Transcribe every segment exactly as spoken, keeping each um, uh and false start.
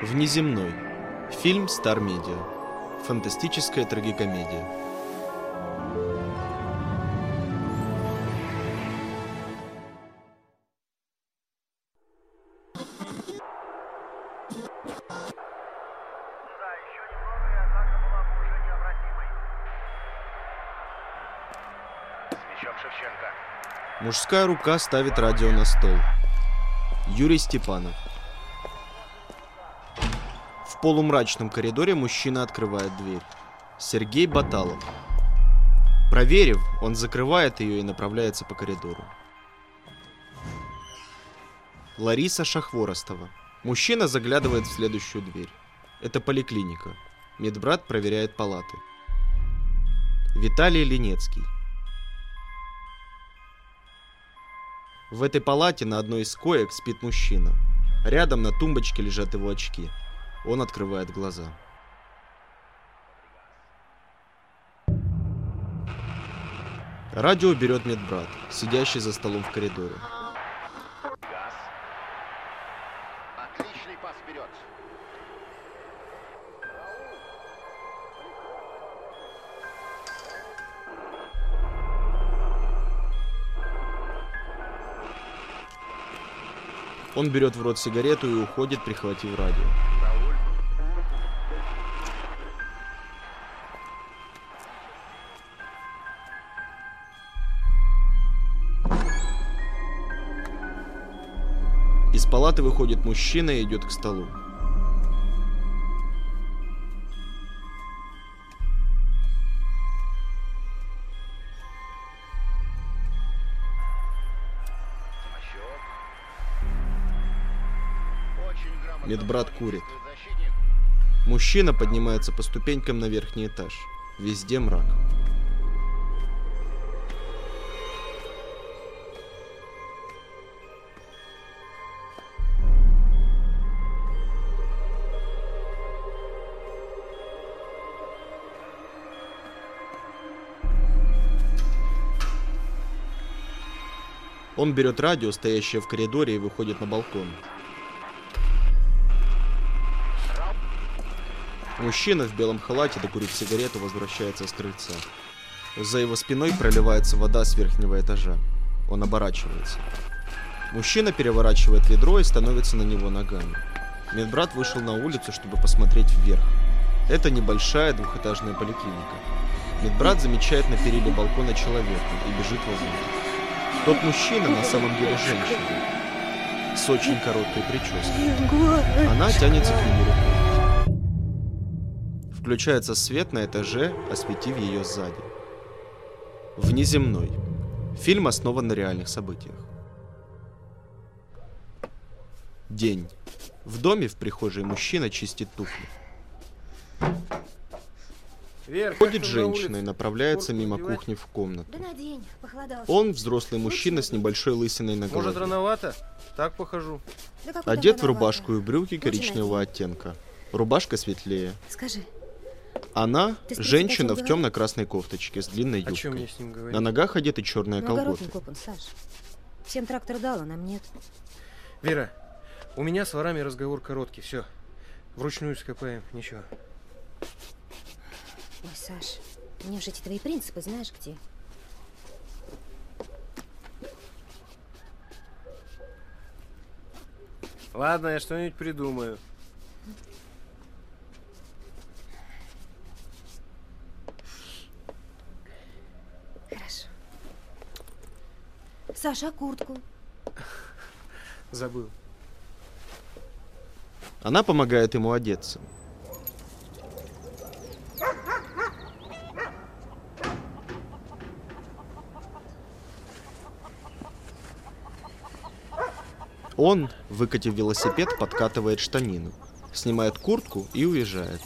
Внеземной. Фильм Star Media. Фантастическая трагикомедия. Мужская рука ставит радио на стол. Юрий Степанов. В полумрачном коридоре мужчина открывает дверь. Сергей Баталов. Проверив, он закрывает ее и направляется по коридору. Лариса Шахворостова. Мужчина заглядывает в следующую дверь. Это поликлиника. Медбрат проверяет палаты. Виталий Ленецкий. В этой палате на одной из коек спит мужчина. Рядом на тумбочке лежат его очки. Он открывает глаза. Радио берет медбрат, сидящий за столом в коридоре. Газ. Отличный пас вперед. Он берет в рот сигарету и уходит, прихватив радио. Из палаты выходит мужчина и идет к столу. Медбрат курит. Мужчина поднимается по ступенькам на верхний этаж. Везде мрак. Он берет радио, стоящее в коридоре, и выходит на балкон. Мужчина в белом халате, докурив сигарету, возвращается с крыльца. За его спиной проливается вода с верхнего этажа. Он оборачивается. Мужчина переворачивает ведро и становится на него ногами. Медбрат вышел на улицу, чтобы посмотреть вверх. Это небольшая двухэтажная поликлиника. Медбрат замечает на периле балкона человека и бежит вовнутрь. Тот мужчина на самом деле женщина с очень короткой прической. Она тянется к нему рукой. Включается свет на этаже, осветив ее сзади. Внеземной. Фильм основан на реальных событиях. День. В доме в прихожей мужчина чистит туфли. Вверх, Ходит женщина и направляется мимо кухни в комнату. Да надень, похолодало. Он взрослый мужчина с небольшой лысиной на голове. Может, рановато? Так похожу. Да какой Одет там в рубашку и рановато? брюки Лучше коричневого надень. оттенка. Рубашка светлее. Скажи, Она Ты с женщина в председателем говорил? темно-красной кофточке с длинной О чем мне юбкой. с ним говорить? На ногах одеты черные ну колготы. огород копан, Саш. Всем трактор дал, а нам нет. Вера, у меня с ворами разговор короткий, все. Вручную скопаем, ничего. Ой, Саш, мне же эти твои принципы знаешь где. Ладно, я что-нибудь придумаю. Хорошо. Саша, а куртку? Забыл. Она помогает ему одеться. Он, выкатив велосипед, подкатывает штанину, снимает куртку и уезжает.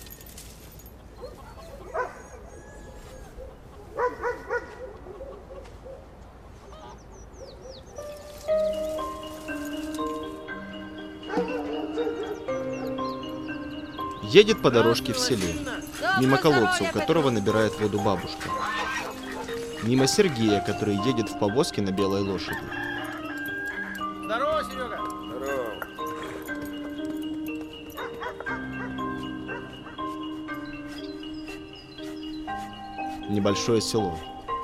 Едет по дорожке в селе, мимо колодца, у которого набирает воду бабушка. Мимо Сергея, который едет в повозке на белой лошади. Здорово, Серега! Небольшое село.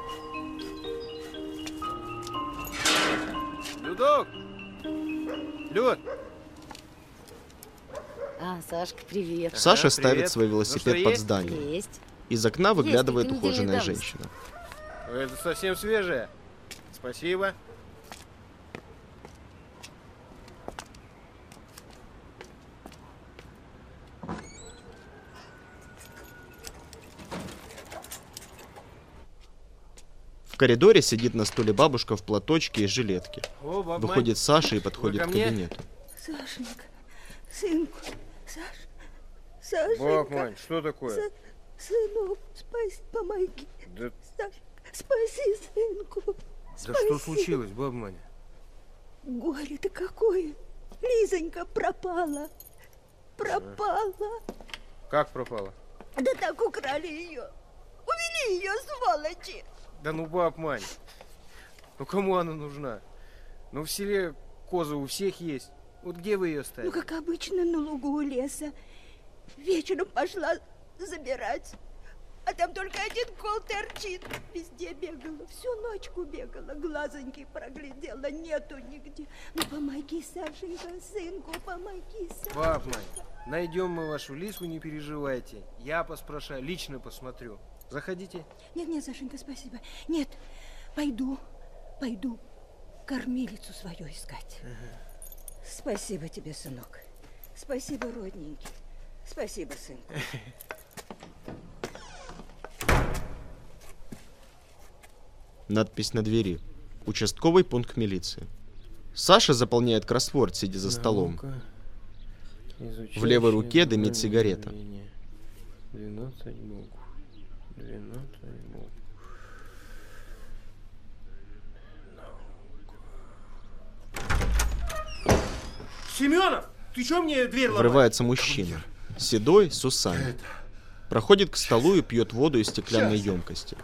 Людок! Люд! А, Сашка, привет. Саша Ага, ставит привет. свой Ну велосипед что, под есть? зданием. Есть. Из окна выглядывает Есть, ухоженная недельной женщина. Это совсем свежее. Спасибо. В коридоре сидит на стуле бабушка в платочке и жилетке. О, баб Мань. Выходит Саша и подходит ко к мне? кабинету. Сашенька, сынку, Саш, Сашенька. Баб Мань, что такое? Сы- Сынок, спаси, помоги. Да, Сашенька, спаси сынку. да Спаси. что случилось, баб Маня? Горе-то какое. Лизонька пропала. Пропала. Как пропала? Да так украли ее. Увели ее, сволочи. Да ну, баб Мань. Ну кому она нужна? Ну в селе козы у всех есть. Вот где вы ее Ну, ставили? как обычно, на лугу у леса. Вечером пошла забирать. А там только один кол торчит. Везде бегала, всю ночку бегала, глазоньки проглядела, нету нигде. Ну, помоги, Сашенька, сынку, помоги, Сашенька. Баб Мань, найдем мы вашу Лиску, не переживайте. Я поспрашаю, лично посмотрю. Заходите. Нет, нет, Сашенька, спасибо. Нет, пойду, пойду кормилицу свою искать. Спасибо тебе, сынок. Спасибо, родненький. Спасибо, сынку. Надпись на двери. Участковый пункт милиции. Саша заполняет кроссворд, сидя за столом. В левой руке дымит сигарета. двенадцать букв. двенадцать букв. Семенов, ты что мне дверь ломаешь? Врывается мужчина. Седой, с усами. Проходит к столу и пьет воду из стеклянной емкости.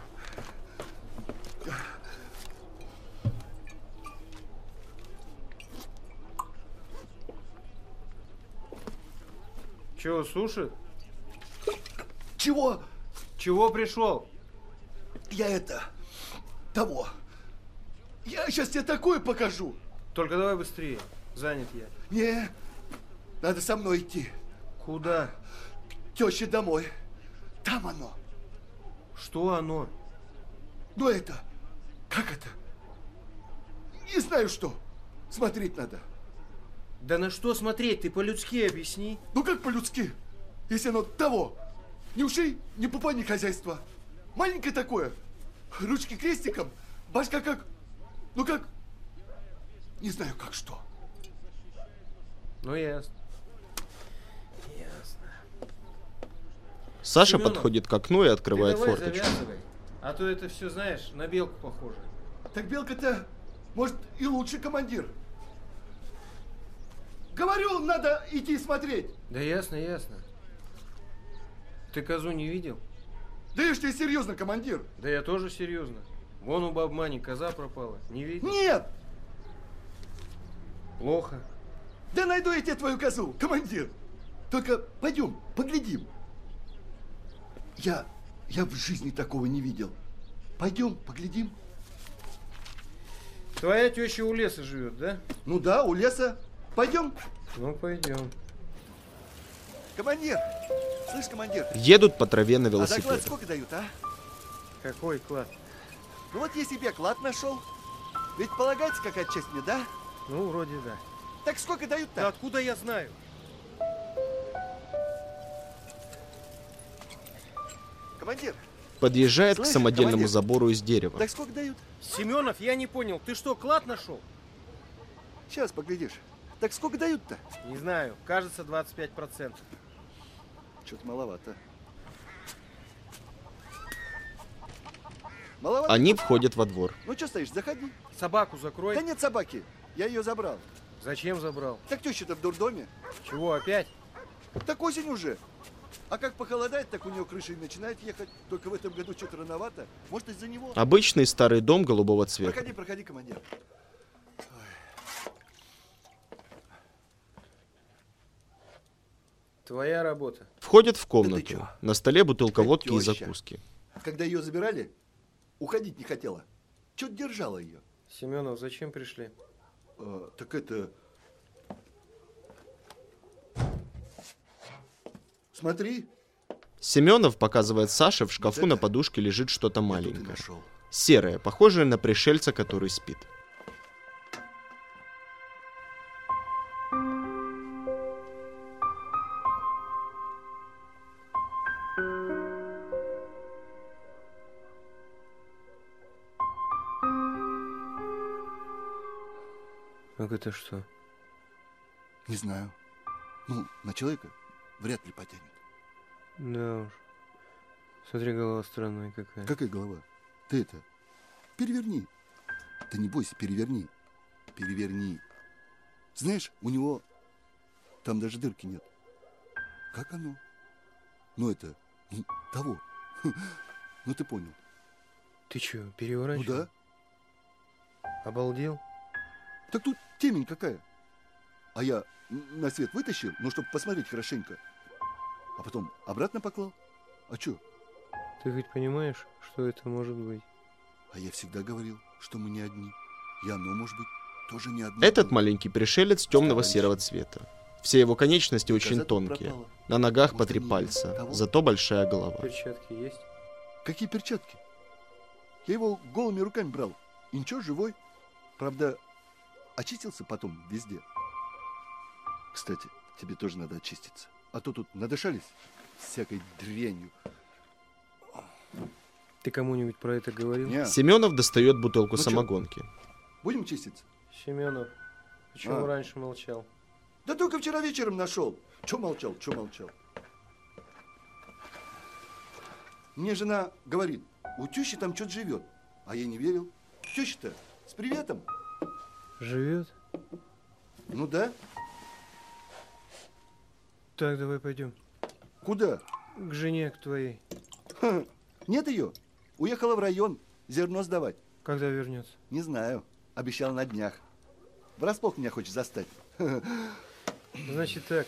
Чего, суши? Чего? Чего пришел? Я это... Того. Я сейчас тебе такое покажу. Только давай быстрее. Занят я. Не, надо со мной идти. Куда? К теще домой. Там оно. Что оно? Ну это... Как это? Не знаю что. Смотреть надо. Да на что смотреть? Ты по-людски объясни. Ну как по-людски? Если оно того. Ни ушей, ни пупа, ни хозяйства. Маленькое такое. Ручки крестиком. Башка как... Ну как... Не знаю как что. Ну ясно. Ясно. Саша Семенов, подходит к окну и открывает Ты давай форточку. завязывай. А то это все, знаешь, на белку похоже. Так Белка-то, может, и лучший командир. Говорю, надо идти смотреть. Да ясно, ясно. Ты козу не видел? Да я ж тебе серьезно, командир. Да я тоже серьезно. Вон у баб Мани коза пропала. Не видел? Нет! Плохо. Да найду я тебе твою козу, командир. Только пойдем, поглядим. Я, я в жизни такого не видел. Пойдем, поглядим. Твоя теща у леса живет, да? Ну да, у леса. Пойдем. Ну, пойдем. Командир, слышь, командир, Едут по траве на а доклад велосипедах. сколько дают, а? Какой клад? Ну вот я себе клад нашел. Ведь полагается какая-то часть мне, да? Ну, вроде да. Так сколько Да дают-то? откуда я знаю? Командир, Подъезжает к Слышь, самодельному командир. забору из дерева. так сколько дают? Семенов, я не понял. Ты что, клад нашел? Сейчас поглядишь. Так сколько дают-то? Не знаю. Кажется, двадцать пять процентов. Что-то маловато. Маловато? Они входят во двор. Ну что стоишь, заходи. Собаку закрой. Да нет собаки, я ее забрал. Зачем забрал? Так теща-то в дурдоме. Чего, опять? Так осень уже. А как похолодает, так у нее крыша и начинает ехать. Только в этом году что-то рановато. Может, из-за него? Обычный старый дом голубого цвета. Проходи, проходи, командир. Твоя работа. Входят в Да ты комнату. чё? На столе бутылка Это водки и тёща. закуски. когда ее забирали, уходить не хотела. Чё-то держала ее. Семенов, зачем пришли? А, так это... Смотри. Семенов показывает Саше, в шкафу Вот на это подушке лежит что-то Я тут и маленькое. нашел. Серое, похожее на пришельца, который спит. Как это что? Не знаю. Ну, на человека вряд ли потянет. Да уж. Смотри, голова странная какая. Какая голова? Ты это, переверни. Ты не бойся, переверни. Переверни. Знаешь, у него там даже дырки нет. Как оно? Ну это, ну, того. Ну ты понял. Ты что, Ну переворачивал? да. Обалдел? Так тут темень какая. А я на свет вытащил, ну, чтобы посмотреть хорошенько. А потом обратно поклал. А чё? Ты хоть понимаешь, что это может быть? А я всегда говорил, что мы не одни. И оно, может быть, тоже не одно. Этот было. маленький пришелец темного серого цвета. Все его конечности очень Коза тут тонкие. пропала. На ногах по Может, три они пальца, того? зато большая голова. Перчатки есть? Какие перчатки? Я его голыми руками брал. И ничего, живой. Правда, очистился потом везде. Кстати, тебе тоже надо очиститься. А то тут надышались всякой дрянью. Ты кому-нибудь про это говорил? Не, Семенов достает бутылку Ну чё? самогонки. будем чиститься? Семенов, почему А. раньше молчал? Да только вчера вечером нашел. Че молчал, че молчал? Мне жена говорит, у тещи там что-то живет. А я не верил. Теща-то с приветом. Живет? Ну да. Так, давай пойдем. Куда? К жене, к твоей. Ха, нет ее. Уехала в район зерно сдавать. Когда вернется? Не знаю. Обещал на днях. Врасплох меня хочет застать. Значит так.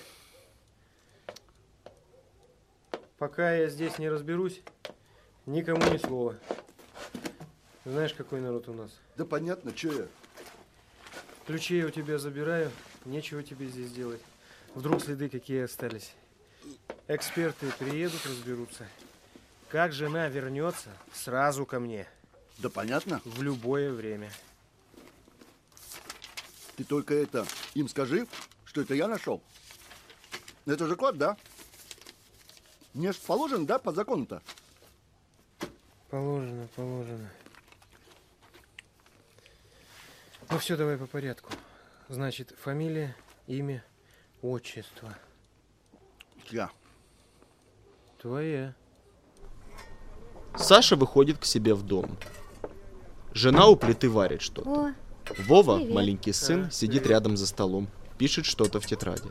Пока я здесь не разберусь, никому ни слова. Знаешь, какой народ у нас? Да понятно, что я. Ключи я у тебя забираю, нечего тебе здесь делать. Вдруг следы какие остались. Эксперты приедут, разберутся. Как жена вернется, сразу ко мне. Да понятно. В любое время. Ты только это им скажи, что это я нашел. Это же клад, да? Мне ж положено, да, по закону-то? Положено, положено. Ну все, давай по порядку. Значит, фамилия, имя, отчество. Я. Твоя. Саша выходит к себе в дом. Жена у плиты варит что-то. О, Вова, Привет. маленький сын, А, сидит привет. рядом за столом, пишет что-то в тетради.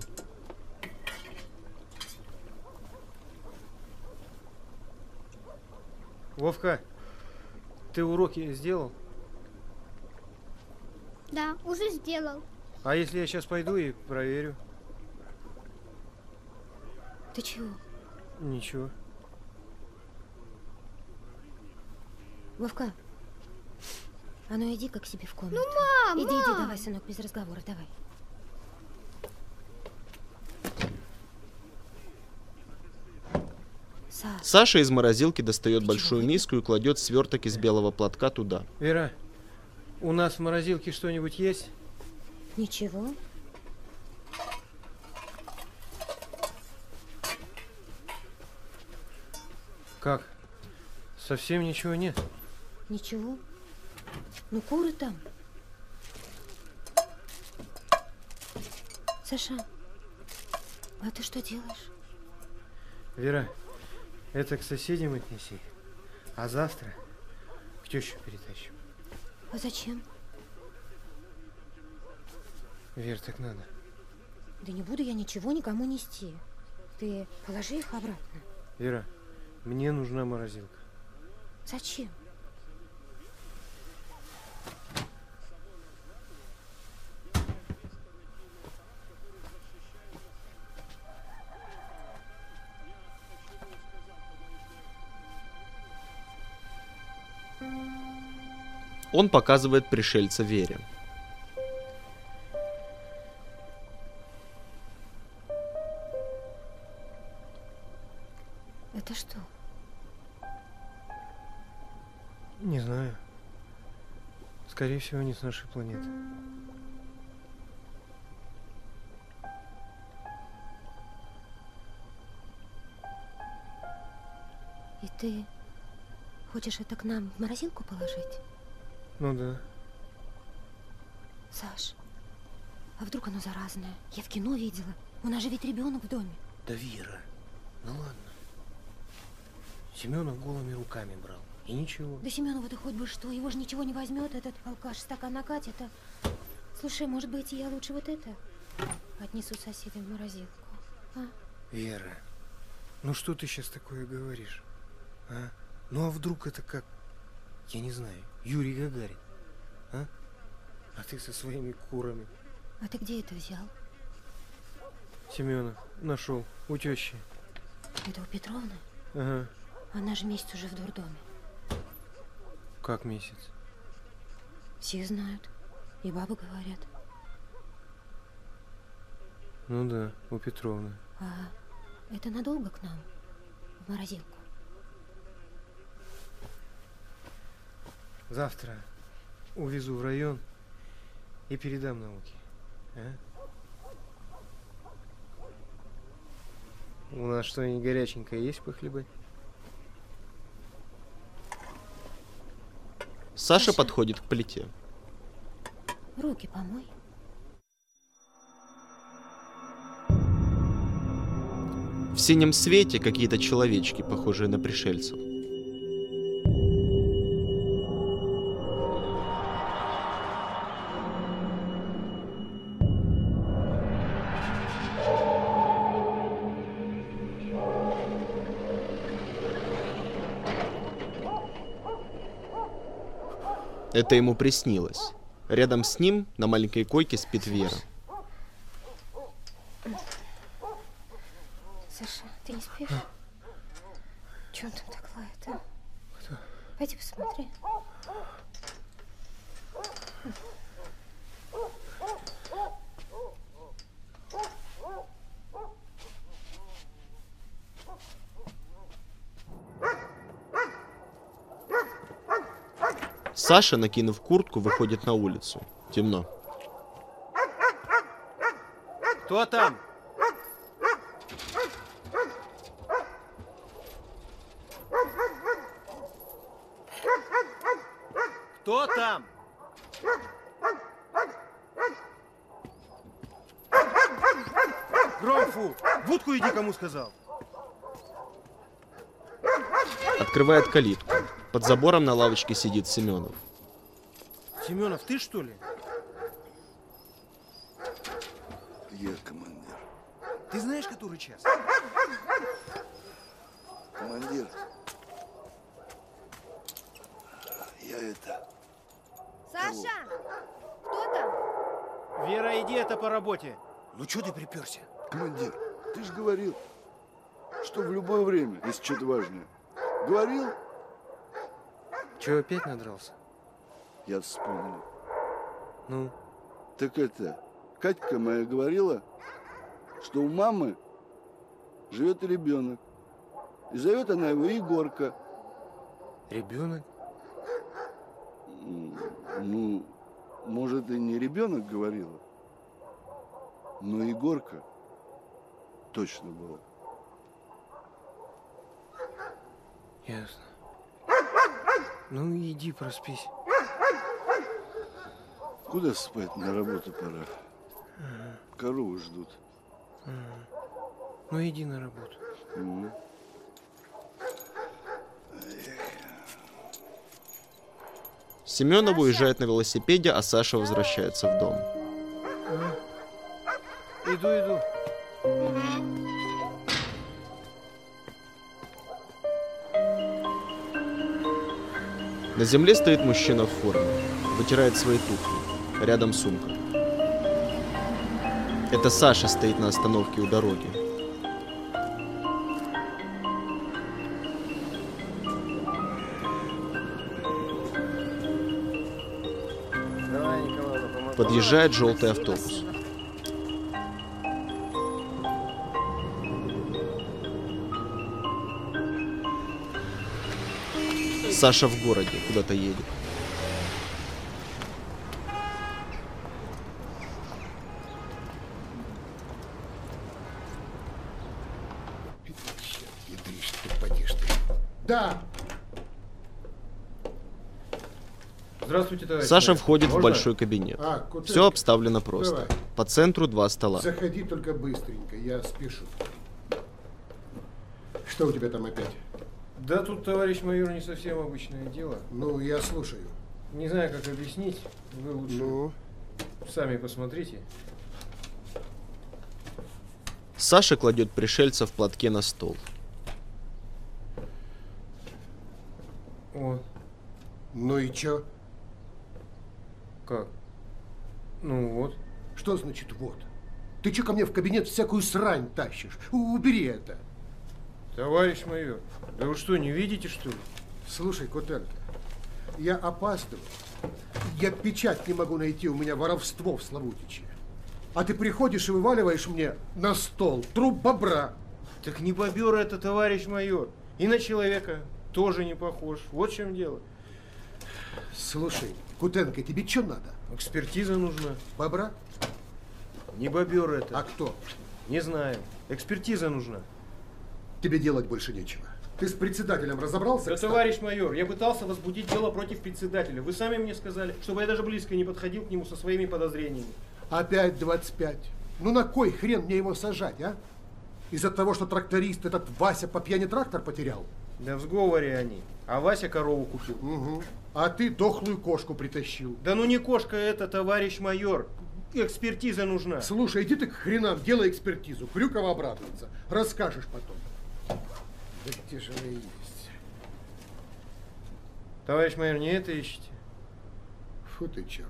Вовка, ты уроки сделал? Да, уже сделал. А если я сейчас пойду и проверю? ты чего? Ничего. Вовка, а ну иди как себе в комнату. Мам, Иди, иди, мам! давай, сынок, без разговоров, давай. Саш, Саша из морозилки достает Ты большую чего? миску и кладет сверток из белого платка туда. Вера, у нас в морозилке что-нибудь есть? ничего. Как? Совсем ничего нет? Ничего. Ну, куры там. Саша, а ты что делаешь? Вера, это к соседям отнеси. А завтра к теще перетащим. А зачем? Вер, так надо. Да не буду я ничего никому нести. Ты положи их обратно. Вера, мне нужна морозилка. Зачем? Он показывает пришельца Вере. Это что? Не знаю. Скорее всего, не с нашей планеты. И ты хочешь это к нам в морозилку положить? Ну да. Саш, а вдруг оно заразное? Я в кино видела. У нас же ведь ребенок в доме. Да, Вера, ну ладно. Семенов голыми руками брал. И ничего. Да Семенову-то хоть бы что, его же ничего не возьмет, этот алкаш стакан накатит, а... Слушай, может быть, я лучше вот это отнесу соседям в морозилку, а? Вера, ну что ты сейчас такое говоришь, а? Ну а вдруг это как, я не знаю, Юрий Гагарин, а? А ты со своими курами. А ты где это взял? Семенов нашел у тещи. Это у Петровны? Ага. Она же месяц уже в дурдоме. Как месяц? Все знают. И бабы говорят. Ну да, у Петровны. А это надолго к нам? В морозилку? Завтра увезу в район и передам науке. А? У нас что-нибудь горяченькое есть похлебать? Саша Саша. подходит к плите. Руки помой. В синем свете какие-то человечки, похожие на пришельцев. Это ему приснилось. Рядом с ним на маленькой койке спит Вера. Саша, ты не спишь? Че он там так лает, а? Кто? Пойди посмотри. Саша, накинув куртку, выходит на улицу. Темно. Кто там? Кто там? Громфу! Будку иди, кому сказал. Открывает калитку. Под забором на лавочке сидит Семенов. Семенов, ты что ли? Я командир. Ты знаешь, который час? Командир. Я это... Саша, кто там? Вера, иди, это по работе. Ну что ты приперся? Командир, ты же говорил, что в любое время, если что-то важное. Говорил? Че, опять надрался? Я вспомнил. Ну? Так это, Катька моя говорила, что у мамы живет ребенок. И зовет она его Егорка. Ребенок? Ну, может, и не ребенок говорила, но Егорка точно была. Ясно. Ну, иди проспись. Куда спать? На работу пора. Ага. Коровы ждут. Ага. Ну, иди на работу. Угу. Семенов уезжает на велосипеде, а Саша возвращается в дом. Ага. Иду, иду. На земле стоит мужчина в форме. Вытирает свои туфли. Рядом сумка. Это Саша стоит на остановке у дороги. Подъезжает желтый автобус. Саша в городе, куда-то едет. Ядришь ты, подишь ты. Да! Здравствуйте, товарищ. Саша майор. входит в Можно? большой кабинет. А, Кутенко, Все обставлено просто. давай. По центру два стола. Заходи только быстренько, я спешу. Что у тебя там опять? Да тут, товарищ майор, не совсем обычное дело. Ну, я слушаю. Не знаю, как объяснить. Вы лучше Ну, сами посмотрите. Саша кладет пришельца в платке на стол. О, ну и чё? как? Ну вот. Что значит вот? Ты чё ко мне в кабинет всякую срань тащишь? У- Убери это. Товарищ майор, да вы что, не видите, что ли? Слушай, Кутенко, я опаздываю. Я печать не могу найти, у меня воровство в Славутиче. А ты приходишь и вываливаешь мне на стол труп бобра. Так не бобер это, товарищ майор. И на человека тоже не похож. Вот в чем дело. Слушай, Кутенко, тебе что надо? Экспертиза нужна. Бобра? Не бобер это. А кто? Не знаю. Экспертиза нужна. Тебе делать больше нечего. Ты с председателем разобрался? Да, кстати? товарищ майор, я пытался возбудить дело против председателя. Вы сами мне сказали, чтобы я даже близко не подходил к нему со своими подозрениями. Опять двадцать пять. Ну на кой хрен мне его сажать, а? Из-за того, что тракторист этот Вася по пьяни трактор потерял? Да в сговоре они. А Вася корову купил. Угу. А ты дохлую кошку притащил. Да ну не кошка это, товарищ майор. Экспертиза нужна. Слушай, иди ты к хренам, делай экспертизу. Крюкова обрадуется. Расскажешь потом. Да где же она есть? Товарищ майор, не это ищете? Фу ты, черт.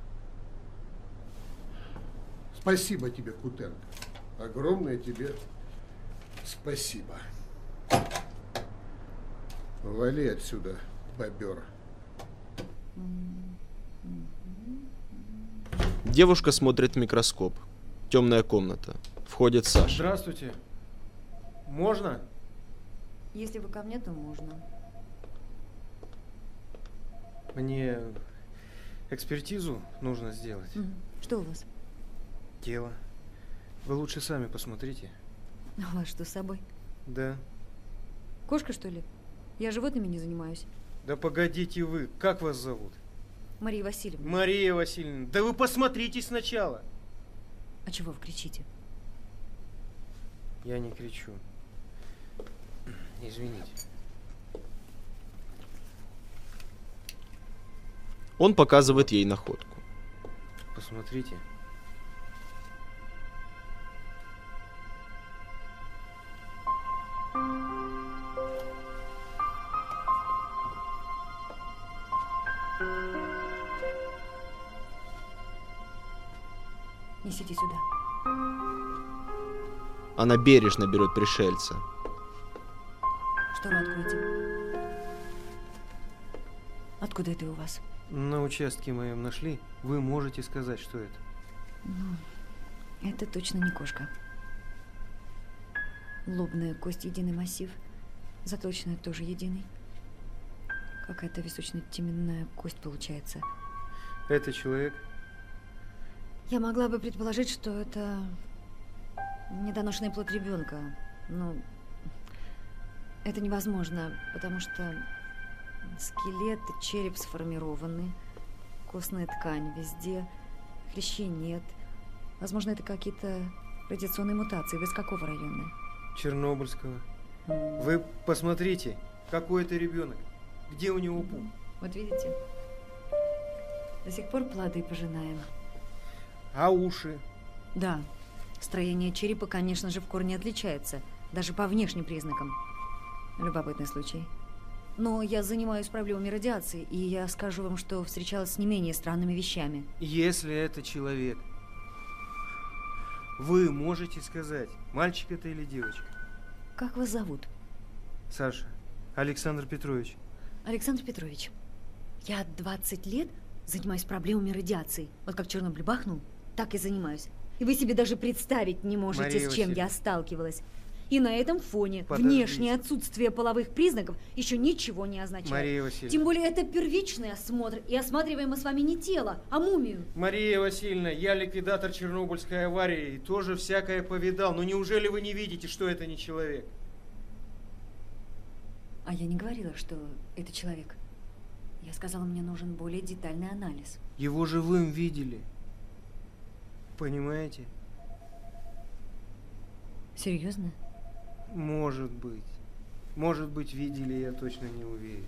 Спасибо тебе, Кутенко. Огромное тебе спасибо. Вали отсюда, бобер. Девушка смотрит в микроскоп. Темная комната. Входит Саша. Здравствуйте. Можно? Если вы ко мне, то можно. Мне экспертизу нужно сделать. Мгм. Что у вас? Тело. Вы лучше сами посмотрите. У вас что с собой? Да. Кошка, что ли? Я животными не занимаюсь. Да погодите вы, как вас зовут? Мария Васильевна. Мария Васильевна. Да вы посмотрите сначала. А чего вы кричите? Я не кричу. Извините. Он показывает ей находку. Посмотрите. Несите сюда. Она бережно берет пришельца. Штору откройте. Откуда это у вас? На участке моем нашли. Вы можете сказать, что это. Ну, это точно не кошка. Лобная кость, единый массив. Заточная тоже единый. Какая-то височно-теменная кость получается. Это человек? Я могла бы предположить, что это недоношенный плод ребенка. Но это невозможно, потому что скелет и череп сформированы, костная ткань везде, хрящей нет. Возможно, это какие-то радиационные мутации. Вы из какого района? Чернобыльского. М, Вы посмотрите, какой это ребенок. Где у него пуп? Вот видите? До сих пор плоды пожинаем. А уши? Да, строение черепа, конечно же, в корне отличается, даже по внешним признакам. Любопытный случай. Но я занимаюсь проблемами радиации, и я скажу вам, что встречалась с не менее странными вещами. Если это человек, вы можете сказать, мальчик это или девочка? Как вас зовут? Саша. Александр Петрович. Александр Петрович, я двадцать лет занимаюсь проблемами радиации. Вот как Чернобыль бахнул, так и занимаюсь. И вы себе даже представить не можете, Мария с чем Васильевна. я сталкивалась. И на этом фоне Подождите. внешнее отсутствие половых признаков еще ничего не означает. Мария Васильевна. Тем более это первичный осмотр, и осматриваем мы с вами не тело, а мумию. Мария Васильевна, я ликвидатор Чернобыльской аварии и тоже всякое повидал. Но неужели вы не видите, что это не человек? А я не говорила, что это человек. Я сказала, мне нужен более детальный анализ. Его живым видели. Понимаете? Серьезно? Может быть. Может быть, видели, я точно не уверен.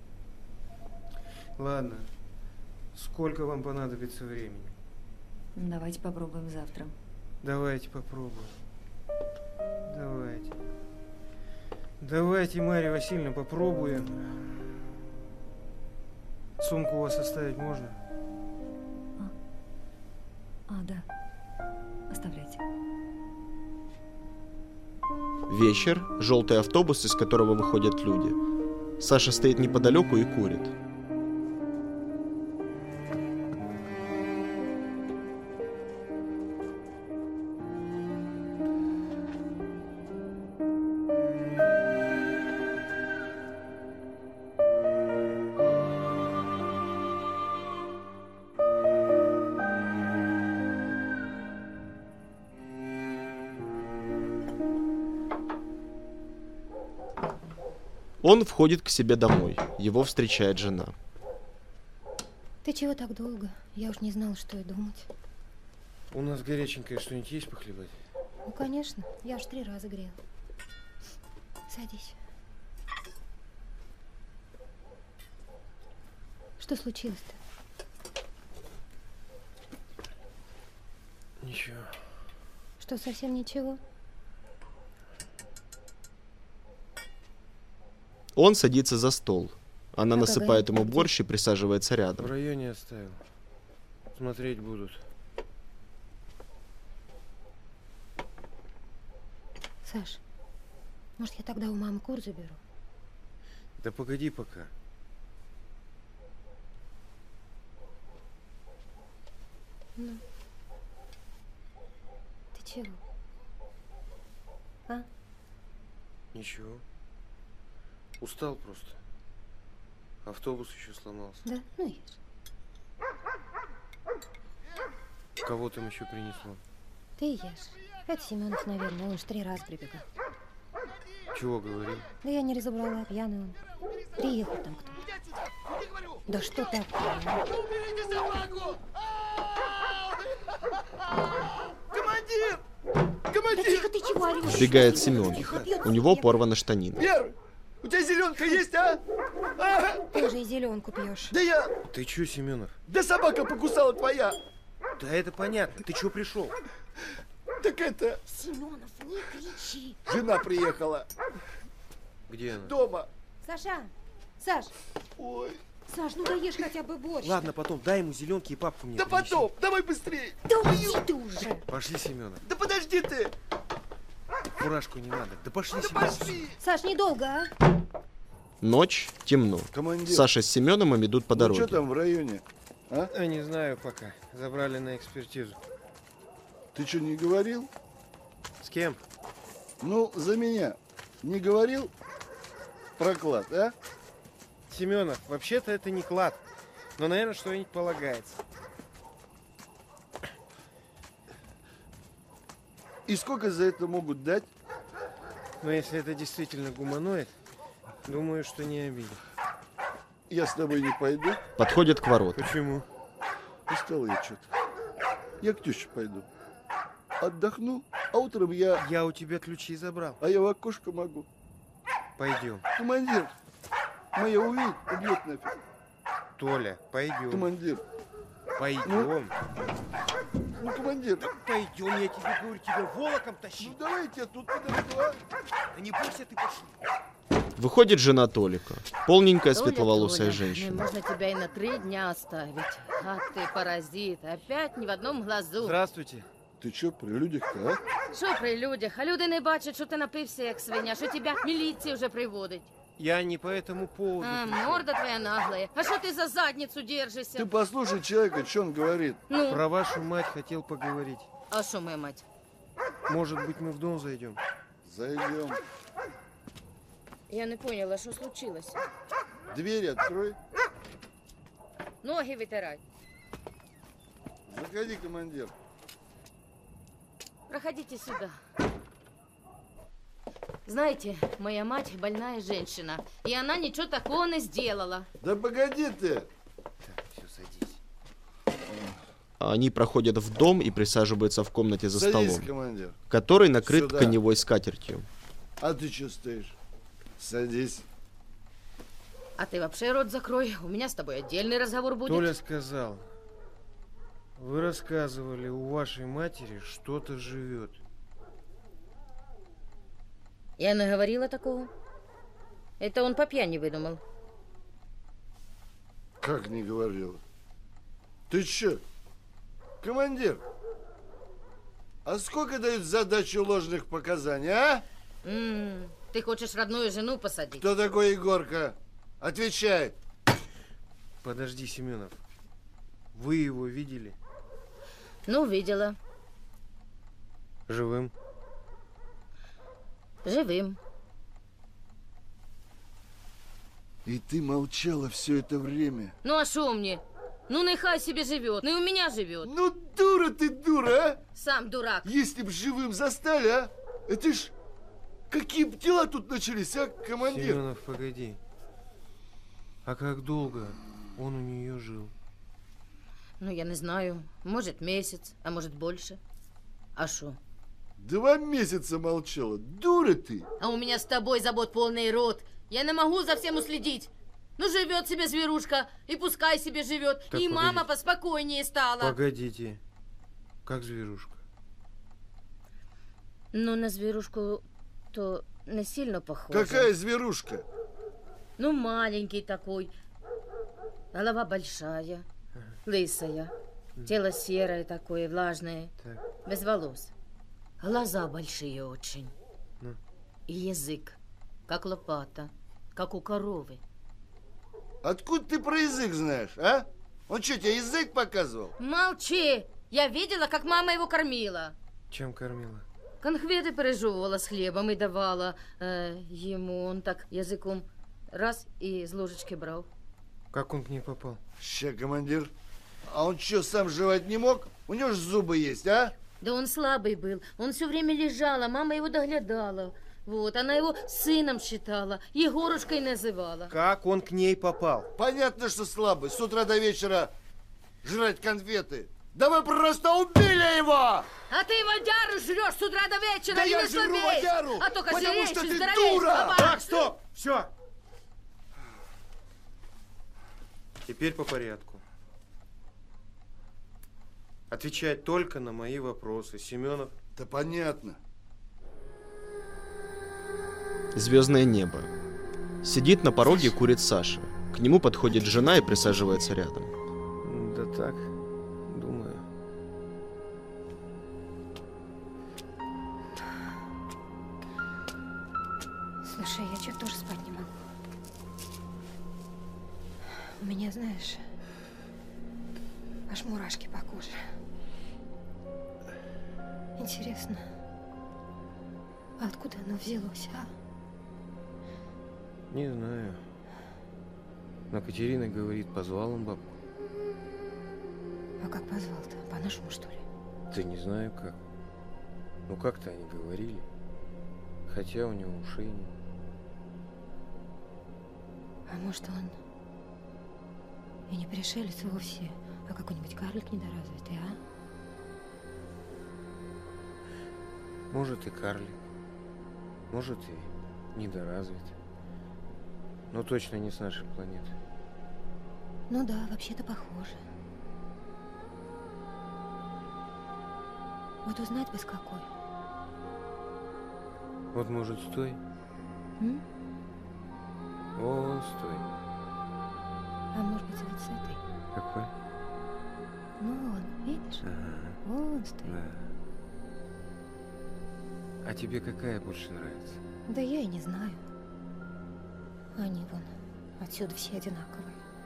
Ладно. Сколько вам понадобится времени? Давайте попробуем завтра. Давайте попробуем. Давайте. Давайте, Марья Васильевна, попробуем. Сумку у вас оставить можно? А, да. Оставляйте. Вечер, желтый автобус, из которого выходят люди. Саша стоит неподалеку и курит. Он входит к себе домой. Его встречает жена. Ты чего так долго? Я уж не знала, что и думать. У нас горяченькое что-нибудь есть похлебать? Ну, конечно. Я уж три раза грела. Садись. Что случилось-то? Ничего. Что, совсем ничего? Он садится за стол. Она А насыпает Гагарин ему где? борщ и присаживается В рядом. районе оставил. Смотреть будут. Саш, может, я тогда у мамы кур заберу? Да погоди пока. Ну. Ты чего? А? Ничего. Устал просто. Автобус еще сломался. Да? Ну, ешь. Кого там еще принесло? Ты ешь. Это Семенов, наверное, он ж три раза прибегал. Чего говорил? Да я не разобрала, пьяный он. Приехал там кто-то. Да что такое? Командир! Да Командир! тихо, ты чего орешь? Вбегает Семен. У него порвана штанина. Вера, у тебя зеленка есть, а? А? Ты же и зеленку пьешь. Да я... Ты че, Семенов? Да собака покусала твоя. Да это понятно. Ты чего пришел? Так это... Семенов, не кричи. Жена приехала. Где она? Дома. Саша! Саш! Ой. Саш, ну даешь хотя бы борщ. Ладно, потом дай ему зеленки и папку мне Да принеси. потом, давай быстрее. Да уйди ты уже. Пошли, Семенов. Да подожди ты. Фуражку не надо. Да пошли, Да Семенов. пошли. Саш, недолго, а? Ночь, темно. Командир, Саша с Семеном идут по ну дороге. что там в районе? А? Я не знаю пока. Забрали на экспертизу. Ты что, не говорил? С кем? Ну, за меня. Не говорил про клад, а? Семенов, вообще-то это не клад. Но, наверное, что-нибудь полагается. И сколько за это могут дать? Но если это действительно гуманоид, думаю, что не обидит. Я с тобой не пойду. Подходят к воротам. Почему? Устал я что-то. Я к теще пойду. Отдохну, а утром я... Я у тебя ключи забрал. А я в окошко могу. Пойдем. Командир, моя увидит, убьет нафиг. Толя, пойдем. Командир, Пойдем. ну, командир, Пойдем, я тебе говорю, тебя волоком тащи. ну давайте я тут подожду, а? Да не бойся, ты пошли. Выходит жена Толика. Полненькая, Толя, светловолосая Толя, женщина. ну, можно тебя и на три дня оставить. А ты паразит, опять ни в одном глазу. Здравствуйте. Ты что, при людях-то, а? Що при людях? А люди не бачать, що ти напився, як свиня, що тебе міліція вже приводить. Я не по этому поводу. А, кричал. морда твоя наглая. А что ты за задницу держишься? Ты послушай человека, что он говорит. Ну? Про вашу мать хотел поговорить. А что моя мать? Может быть, мы в дом зайдем? Зайдем. Я не поняла, что случилось. Дверь открой. Ноги вытирай. Заходи, командир. Проходите сюда. Знаете, моя мать больная женщина, и она ничего такого не сделала. Да погоди ты. Так, все, садись. Они проходят в дом и присаживаются в комнате за Садись, столом, командир. который накрыт Сюда. тканевой скатертью. А ты что стоишь? Садись. А ты вообще рот закрой, у меня с тобой отдельный разговор будет. Толя сказал, вы рассказывали, у вашей матери что-то живет. Я не говорила такого. Это он по пьяни выдумал. Как не говорила? Ты че? Командир, а сколько дают задачу ложных показаний, а? М-м, ты хочешь родную жену посадить? Кто такой Егорка? Отвечай. Подожди, Семенов. Вы его видели? Ну, видела. Живым? Живым. И ты молчала все это время. Ну, а что мне? Ну, нехай себе живет, ну и у меня живет. Ну, дура ты, дура, а? Сам дурак. Если б живым застали, а? Это ж... Какие б дела тут начались, а, командир? Семенов, погоди. А как долго он у нее жил? Ну, я не знаю. Может, месяц, а может, больше. А что? Два месяца молчала. Дура ты. А у меня с тобой забот полный рот. Я не могу за всем уследить. Ну, живет себе зверушка, и пускай себе живет. Так, и мама погодите. поспокойнее стала. Погодите. Как зверушка? Ну, на зверушку то не сильно похоже. Какая зверушка? Ну, маленький такой. Голова большая, лысая. Тело серое такое, влажное. Так. Без волос. Глаза большие очень. Ну. И язык, как лопата, как у коровы. Откуда ты про язык знаешь, а? Он что, тебе язык показывал? Молчи! Я видела, как мама его кормила. Чем кормила? Конфеты пережевывала с хлебом и давала э, ему. Он так языком раз и из ложечки брал. Как он к ней попал? Ща, командир. А он что, сам жевать не мог? У него ж зубы есть, а? Да он слабый был. Он все время лежал, а мама его доглядала. Вот, она его сыном считала, Егорушкой называла. Как он к ней попал? Понятно, что слабый. С утра до вечера жрать конфеты. Да вы просто убили его! А ты водяру жрешь с утра до вечера, Да и я не жру слабеешь. водяру, А только потому зреешь что и ты здоровеешь, дура! кабан. Так, стоп! Все! Теперь по порядку. Отвечать только на мои вопросы. Семенов. Да понятно. Звездное небо. Сидит на пороге, курит Саша. К нему подходит жена и присаживается рядом. Да так, думаю. Слушай, я что-то тоже спать не могу. У меня, знаешь, аж мурашки по коже. Интересно, а откуда оно взялось, а? Не знаю. Но Катерина говорит, позвал он бабку. А как позвал-то? По-нашему, что ли? Да не знаю как. Ну как-то они говорили. Хотя у него ушей нет. А может, он и не пришелец вовсе, а какой-нибудь карлик недоразвитый, а? Может и карлик. Может и недоразвит. Но точно не с нашей планеты. Ну да, вообще-то похоже. Вот узнать бы с какой. Вот может стой. М? Вон стой. А может быть, вот с этой? Какой? Ну вон, видишь? Ага. Вон стоит. Да. А тебе какая больше нравится? Да я и не знаю. Они вон отсюда все одинаковые.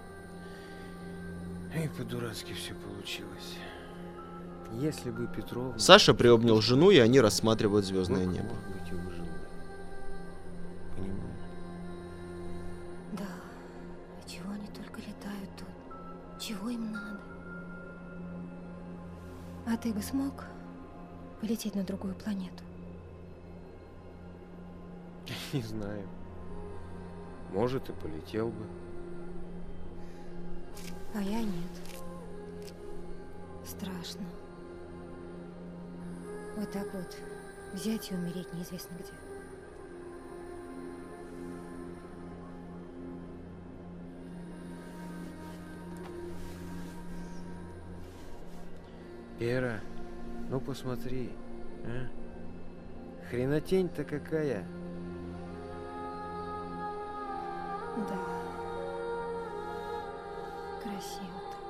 И по-дурацки все получилось. Если бы Петров... Саша приобнял жену, и они рассматривают звездное Ну, небо. может быть, его жена. Понимаю. Да. И чего они только летают тут? Чего им надо? А ты бы смог полететь на другую планету? Не знаю. Может, и полетел бы. А я нет. Страшно. Вот так вот взять и умереть неизвестно где. Ира, ну посмотри, а? Хренотень-то какая. Да. Красиво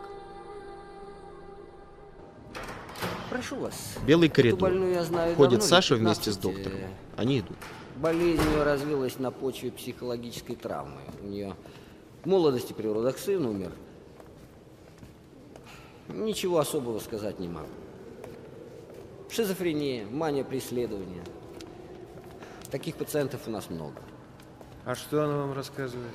так. Прошу вас. Белый Эту коридор. больную я знаю Ходит давно, Саша лет вместе с пятнадцать, доктором. э, Они идут. Болезнь у нее развилась на почве психологической травмы. У нее в молодости при родах сын умер. Ничего особого сказать не могу. Шизофрения, мания преследования. Таких пациентов у нас много. А что она вам рассказывает?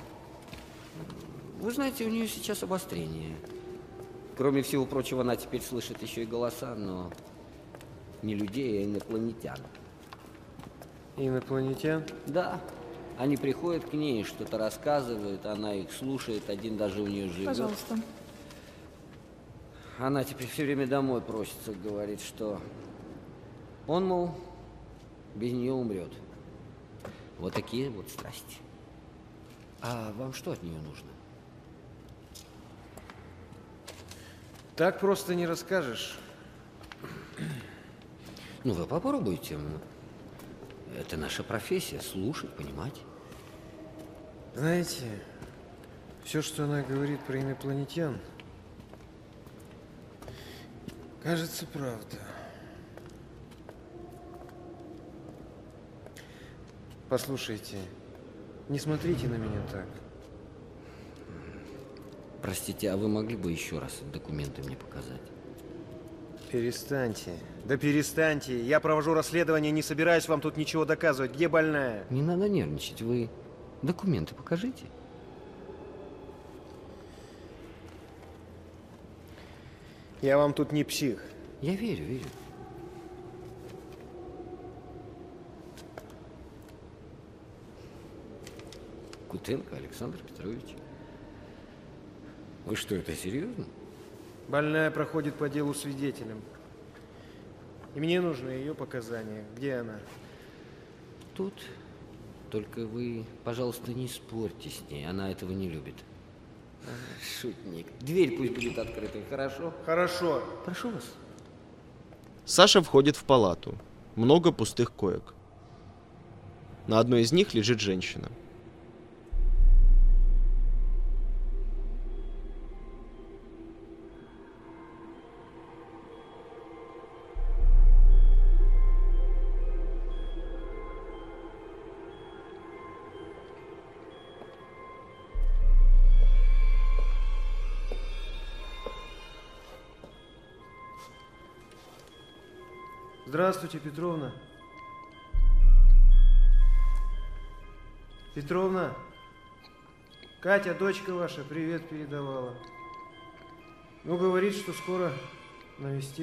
Вы знаете, у нее сейчас обострение. Кроме всего прочего, она теперь слышит еще и голоса, но не людей, а инопланетян. Инопланетян? Да. Они приходят к ней, что-то рассказывают, она их слушает, один даже у нее живет. Пожалуйста. Она теперь все время домой просится, говорит, что он, мол, без нее умрет. Вот такие вот страсти. А вам что от нее нужно? Так просто не расскажешь. Ну, вы попробуйте. Это наша профессия, слушать, понимать. Знаете, все, что она говорит про инопланетян, кажется, правда. Послушайте, не смотрите на меня так. Простите, а вы могли бы еще раз документы мне показать? Перестаньте. Да перестаньте. Я провожу расследование, не собираюсь вам тут ничего доказывать. Где больная? Не надо нервничать. Вы документы покажите. Я вам тут не псих. Я верю, верю. Кутенко Александр Петрович. Вы что, это серьезно? Больная проходит по делу свидетелем. И мне нужны ее показания. Где она? Тут. Только вы, пожалуйста, не спорьте с ней. Она этого не любит. Шутник. Дверь пусть будет открытой, хорошо? Хорошо. Прошу вас. Саша входит в палату. Много пустых коек. На одной из них лежит женщина. Здравствуйте, Петровна. Петровна, Катя, дочка ваша, привет передавала. Ну, говорит, что скоро навестит.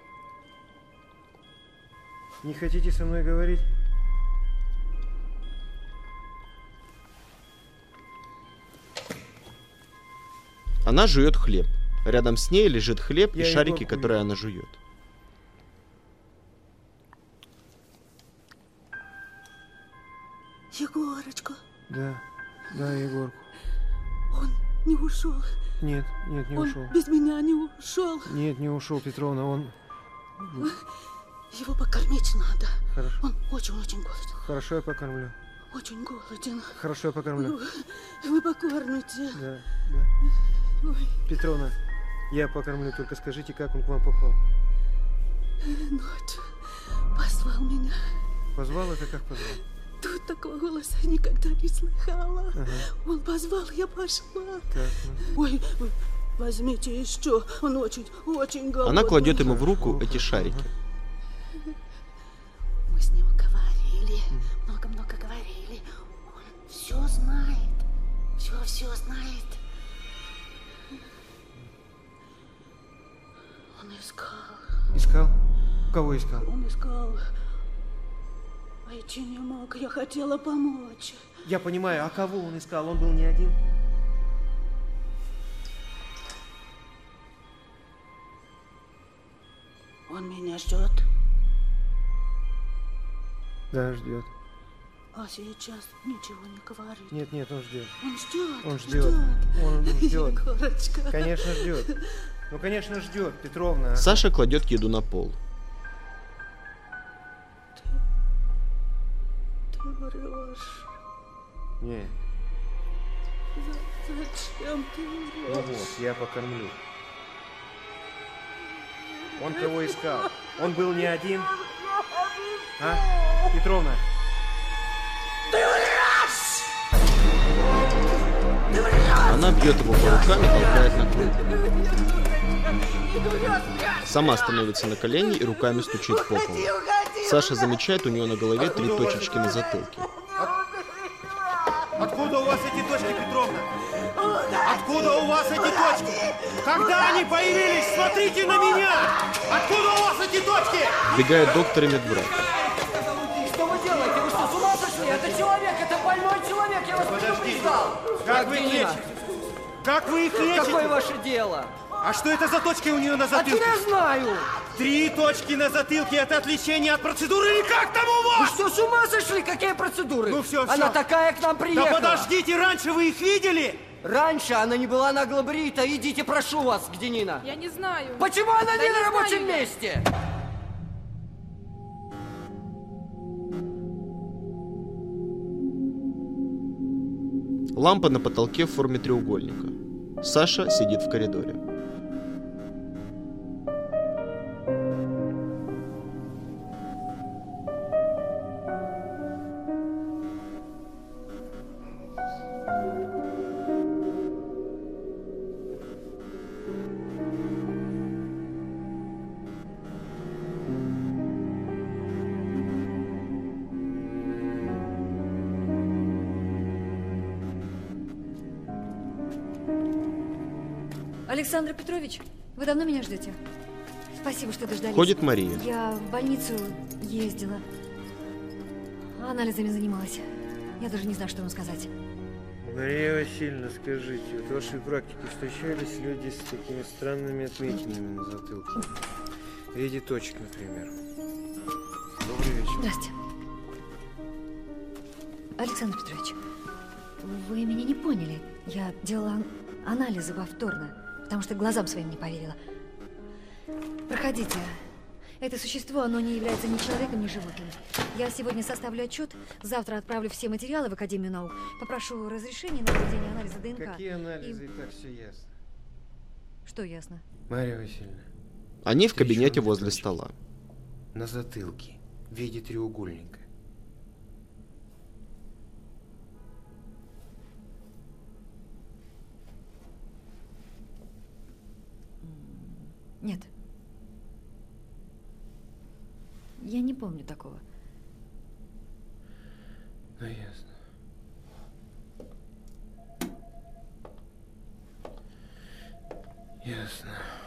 Не хотите со мной говорить? Она жует хлеб. Рядом с ней лежит хлеб Я и шарики, Егорку которые вижу. она жует. Егорочка, Да, да, Егорку. он не ушел. Нет, нет, не он ушел. без меня не ушел. Нет, не ушел, Петровна, он... Его покормить надо. Хорошо. Он очень-очень голоден. Хорошо, я покормлю. Очень голоден. Хорошо, я покормлю. Вы, вы покормите. Да, да. Ой, Петровна, я покормлю, только скажите, как он к вам попал. ночь позвал меня. Позвал это как позвал? Тут такого голоса никогда не слыхала. Ага. Он позвал, я пошла. Так, ну. Ой, возьмите еще, он очень, очень голодный. Она кладет ему в руку эти шарики. Мы с ним говорили, много-много говорили. Он все знает, все-все знает. Он искал. Искал? Кого искал? Он искал. Пойти не мог, я хотела помочь. Я понимаю, а кого он искал? Он был не один? Он меня ждет. Да, ждет. А сейчас ничего не говорит. Нет, нет, он ждет. Он ждет. Он ждет. Он ждет. Егорочка. Конечно, ждет. Ну, конечно, ждет, Петровна. Саша кладет еду на пол. Ты врешь. Не. За- Зачем ты Ну врешь? вот, я покормлю. Он кого искал? Он был не один? А? Петровна? Ты врешь! Она бьет его по рукам и толкает на круг. Сама становится на колени и руками стучит по полу. Саша замечает у нее на голове три точечки на затылке. Откуда у вас эти точки, Петровна? Откуда у вас эти точки? Когда они появились? Смотрите на меня! Откуда у вас эти точки? Вбегает доктор и медбрат. Что вы делаете? Вы что, с ума сошли? Это человек, это больной человек, я вас предупреждал! Как вы их лечите? Как вы их лечите? Какое ваше дело? А что это за точки у нее на затылке? Откуда я знаю? Три точки на затылке — это отличение от процедуры или как там у Вы вас? что, с ума сошли? Какие процедуры? Ну все, все. Она такая к нам приехала. Да подождите, раньше вы их видели? Раньше она не была нагло брита. Идите, прошу вас, где Нина? Я не знаю. Почему она Да не не на рабочем знаю я. месте? Лампа на потолке в форме треугольника. Саша сидит в коридоре. Александр Петрович, вы давно меня ждете? Спасибо, что дождались. Входит Мария. Я в больницу ездила. Анализами занималась. Я даже не знаю, что вам сказать. Мария Васильевна, скажите, вот в вашей практике встречались люди с такими странными отметинами на затылке? В виде точек, например. Добрый вечер. Здрасте. Александр Петрович, вы меня не поняли. Я делала ан- анализы повторно, потому что глазам своим не поверила. Проходите. Это существо, оно не является ни человеком, ни животным. Я сегодня составлю отчет, завтра отправлю все материалы в Академию наук, попрошу разрешения на проведение анализа ДНК. Какие анализы, И- и так все ясно. Что ясно? Мария Васильевна. Они в кабинете Встреченные возле точки. стола. На затылке, в виде треугольника. Нет. Я не помню такого. Ну, ясно. Ясно.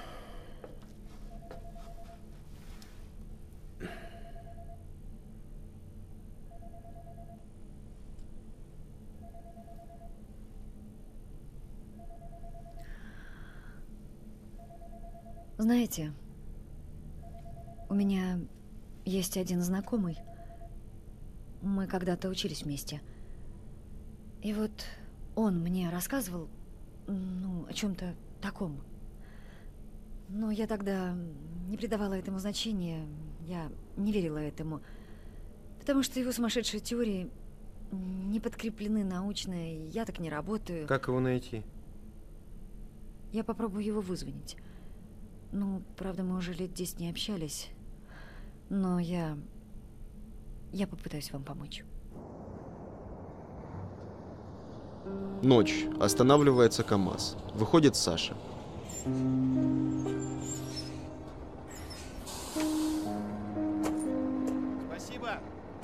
Знаете, у меня есть один знакомый. Мы когда-то учились вместе. И вот он мне рассказывал, ну, о чем-то таком. Но я тогда не придавала этому значения, я не верила этому. Потому что его сумасшедшие теории не подкреплены научно, и я так не работаю. Как его найти? Я попробую его вызвонить. Ну, правда, мы уже лет десять не общались. Но я... Я попытаюсь вам помочь. Ночь. Останавливается КамАЗ. Выходит Саша. Спасибо.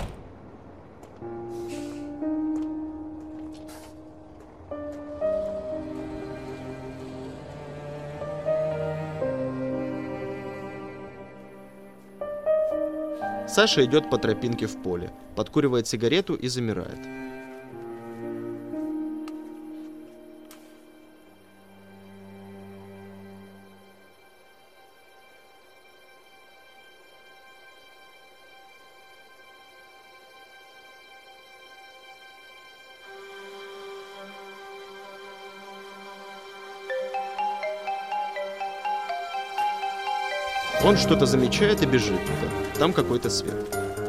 Саша идет по тропинке в поле, подкуривает сигарету и замирает. Он что-то замечает и бежит туда. Там какой-то свет.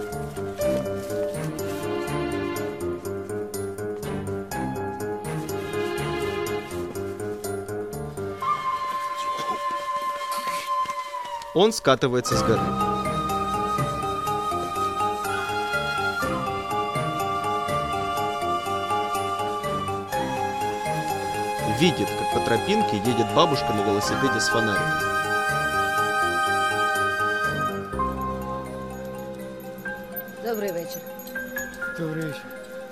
Он скатывается с горы. Видит, как по тропинке едет бабушка на велосипеде с фонариком. Добрий вечір. Добрый вечер.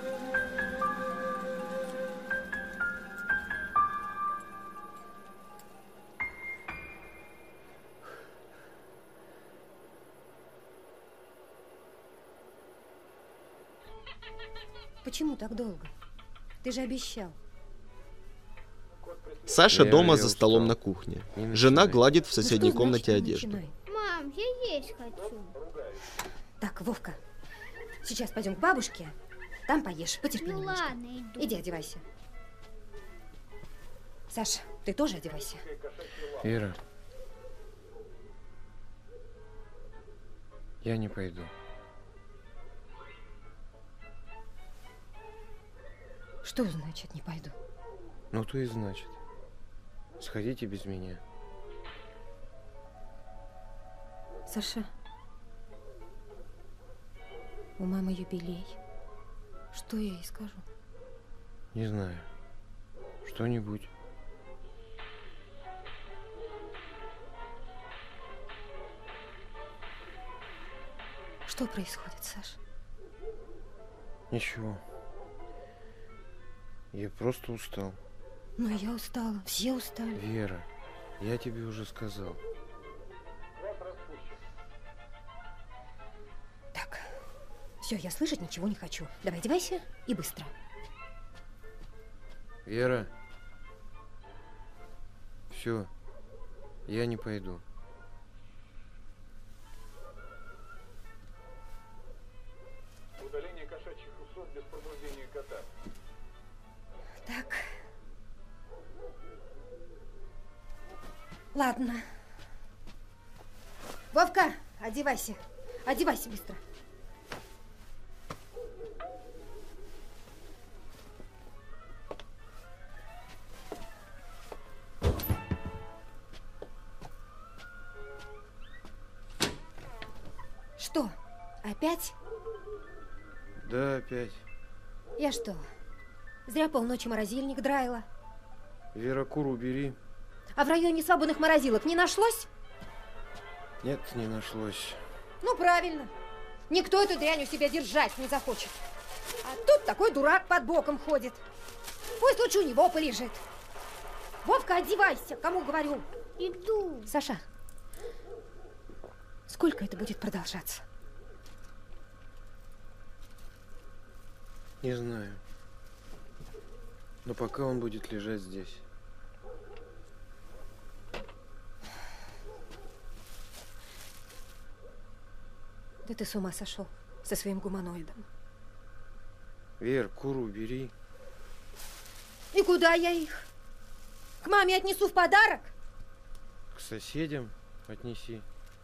Почему так долго? Ты же обещал. Саша Я дома уже за столом устал. на кухне. Не Жена начинай. гладит в Ну соседней что комнате значит, не одежду. начинай? Мам, я есть хочу. Так, Вовка, сейчас пойдем к бабушке, там поешь, потерпи Ну немножко. ладно, иду. Иди одевайся. Саш, ты тоже одевайся. Ира, я не пойду. Что значит не пойду? Ну, то и значит. Сходите без меня. Саша, у мамы юбилей. Что я ей скажу? Не знаю. Что-нибудь. Что происходит, Саш? Ничего. Я просто устал. Ну, я устала, все устали. Вера, я тебе уже сказал. Так, все, я слышать ничего не хочу. Давай одевайся и быстро. Вера. Все. Я не пойду. Удаление кошачьих усов без пробуждения кота. Так. Ладно. Вовка, одевайся. Одевайся быстро. Что, опять? Да, опять. Я что, зря полночи морозильник драила? Вера, кур убери. А в районе свободных морозилок не нашлось? Нет, не нашлось. Ну, правильно. Никто эту дрянь у себя держать не захочет. А тут такой дурак под боком ходит. Пусть лучше у него полежит. Вовка, одевайся, кому говорю. Иду. Саша, сколько это будет продолжаться? Не знаю. Но пока он будет лежать здесь. Да ты с ума сошел со своим гуманоидом. Вер, куру убери. И куда я их? К маме отнесу в подарок? К соседям отнеси.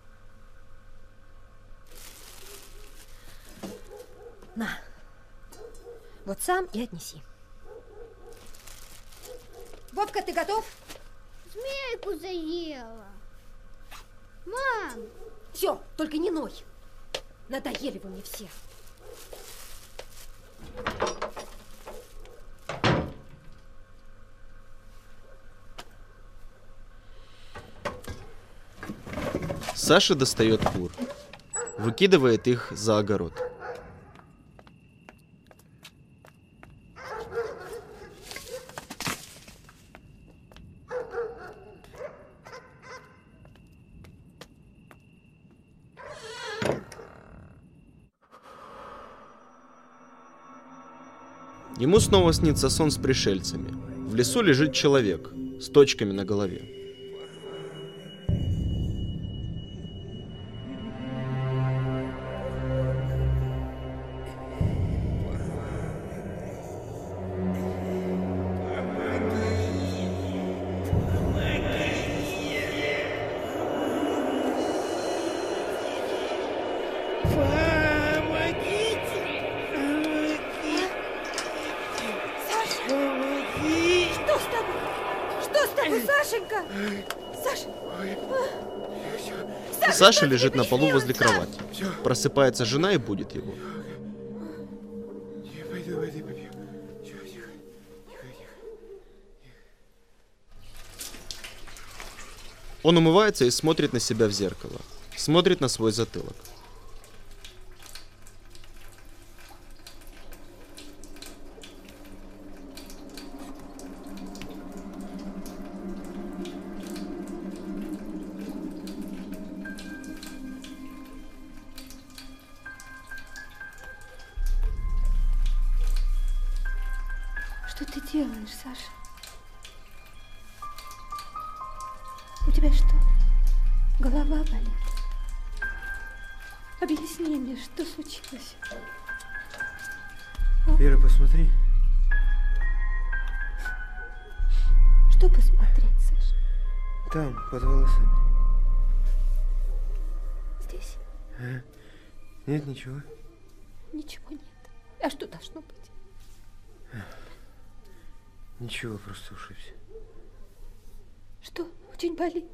На. Вот сам и отнеси. Вовка, ты готов? Змейку заела. Мам! Все, только не ной. Надоели вы мне все. Саша достает кур. Выкидывает их за огород. Ему снова снится сон с пришельцами. В лесу лежит человек с точками на голове. Сашенька! Саша! Саша лежит на полу возле кровати. Просыпается жена и будет его. Пойду воды попью. Он умывается и смотрит на себя в зеркало. Смотрит на свой затылок. Что ты делаешь, Саша? У тебя что, голова болит? Объясни мне, что случилось? А? Вера, посмотри. Что посмотреть, Саша? Там, под волосами. Здесь? А? Нет ничего. Ничего нет. А что должно быть? Ничего, просто ушибся. Что, очень болит?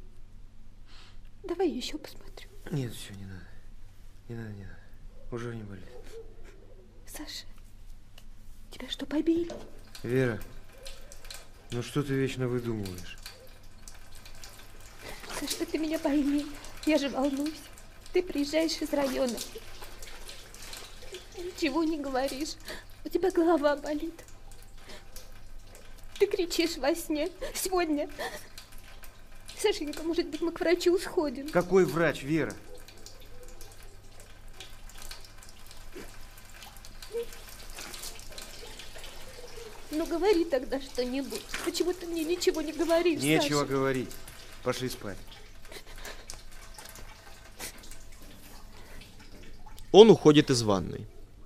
Давай еще посмотрю. Нет, все, не надо. Не надо, не надо. Уже не болит. Саша, тебя что, побили? Вера, ну что ты вечно выдумываешь? Саша, ты меня пойми. Я же волнуюсь. Ты приезжаешь из района. Ничего не говоришь. У тебя голова болит. Ты кричишь во сне. Сегодня. Сашенька, может быть, мы к врачу сходим? Какой врач, Вера? Ну, говори тогда что-нибудь. Почему ты мне ничего не говоришь, Нечего Саша? говорить. Пошли спать. Он уходит из ванной.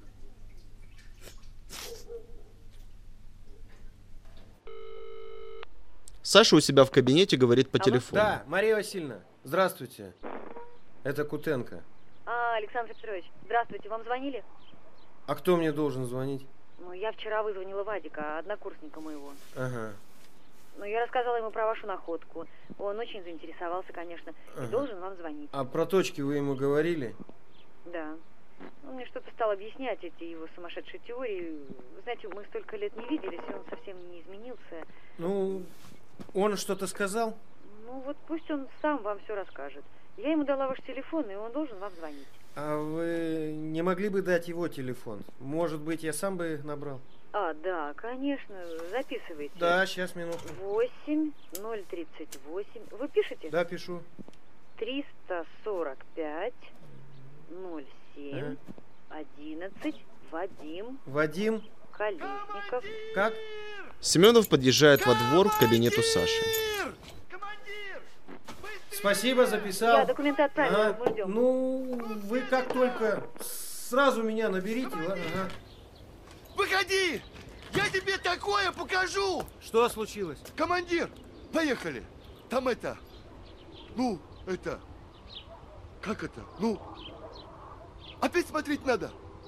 Саша у себя в кабинете говорит по телефону. Да, Мария Васильевна, здравствуйте. Это Кутенко. А, Александр Петрович, здравствуйте, вам звонили? А кто мне должен звонить? Ну, я вчера вызвонила Вадика, однокурсника моего. Ага. Ну, я рассказала ему про вашу находку. Он очень заинтересовался, конечно, Ага. и должен вам звонить. А про точки вы ему говорили? Да. Он мне что-то стал объяснять, эти его сумасшедшие теории. Вы знаете, мы столько лет не виделись, и он совсем не изменился. Ну, он что-то сказал? Ну, вот пусть он сам вам все расскажет. Я ему дала ваш телефон, и он должен вам звонить. А вы не могли бы дать его телефон? Может быть, я сам бы набрал? А, да, конечно, записывайте. Да, сейчас, минуту. восемь ноль тридцать восемь. Вы пишете? Да, пишу. триста сорок пять ноль семь одиннадцать. Вадим. Вадим. Колесников. Как? Семенов подъезжает во двор к кабинету Саши. Спасибо, записал. Я документы отправила, Ага. мы ждем. Ну, вы как только сразу меня наберите, ладно? Ага. Выходи! Я тебе такое покажу! Что случилось? Командир, поехали! Там это... Ну, это... Как это? Ну... Опять смотреть надо.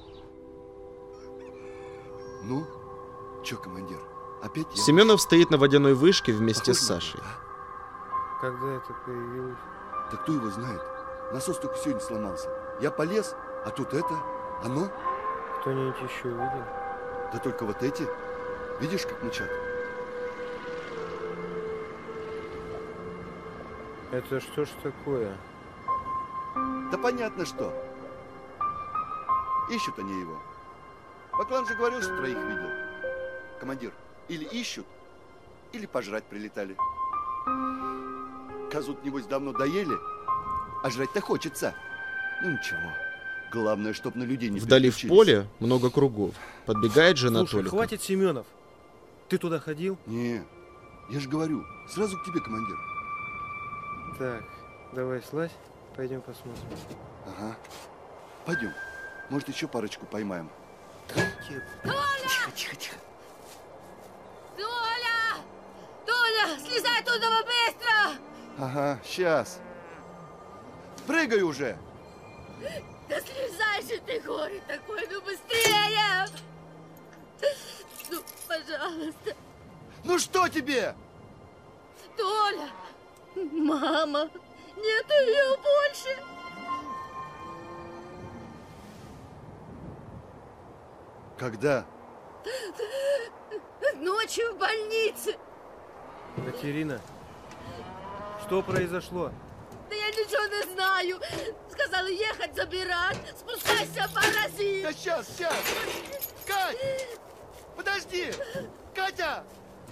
Ну? Чё, командир? Опять я? Семенов стоит на водяной вышке вместе с Сашей. Когда это появилось? Да кто его знает? Насос только сегодня сломался. Я полез, а тут это, оно. Кто-нибудь еще видел? Да только вот эти. Видишь, как мычат? Это что ж такое? Да понятно что. Ищут они его. Баклан же говорил, что троих видел. Командир, или ищут, или пожрать прилетали. Козу-то, небось, давно доели, а жрать-то хочется. Ну ничего. Главное, чтоб на людей не Вдали в поле много кругов. Подбегает жена Слушай, Толика. хватит Семенов. Ты туда ходил? Не, я же говорю, сразу к тебе, командир. Так, давай слазь, пойдем посмотрим. Ага. Пойдем. Может, еще парочку поймаем. Толя! Тихо, тихо, тихо. Толя! Толя, слезай оттуда быстро! Ага, сейчас. Прыгай уже! Да слезай же ты, горе такой, ну быстрее! Ну, пожалуйста. Ну что тебе? Толя! Мама! Нету ее больше! Когда? Ночью в больнице! Катерина, что произошло? Да я ничего не знаю! Сказала ехать забирать! Спускайся, паразит! Да сейчас, сейчас! Кать! Подожди! Катя!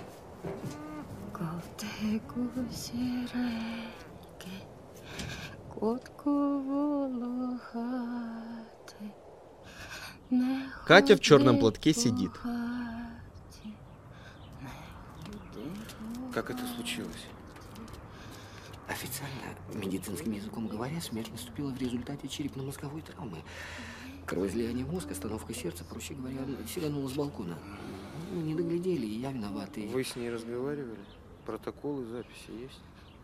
Ковтеку сіреньке, котку волохати. Катя в черном платке сидит. Как это случилось? Официально, медицинским языком говоря, смерть наступила в результате черепно-мозговой травмы. Кровоизлияние в мозг, остановка сердца, проще говоря, сиганула с балкона. Ну, не доглядели, и я виноватый. Вы с ней разговаривали? Протоколы, записи есть?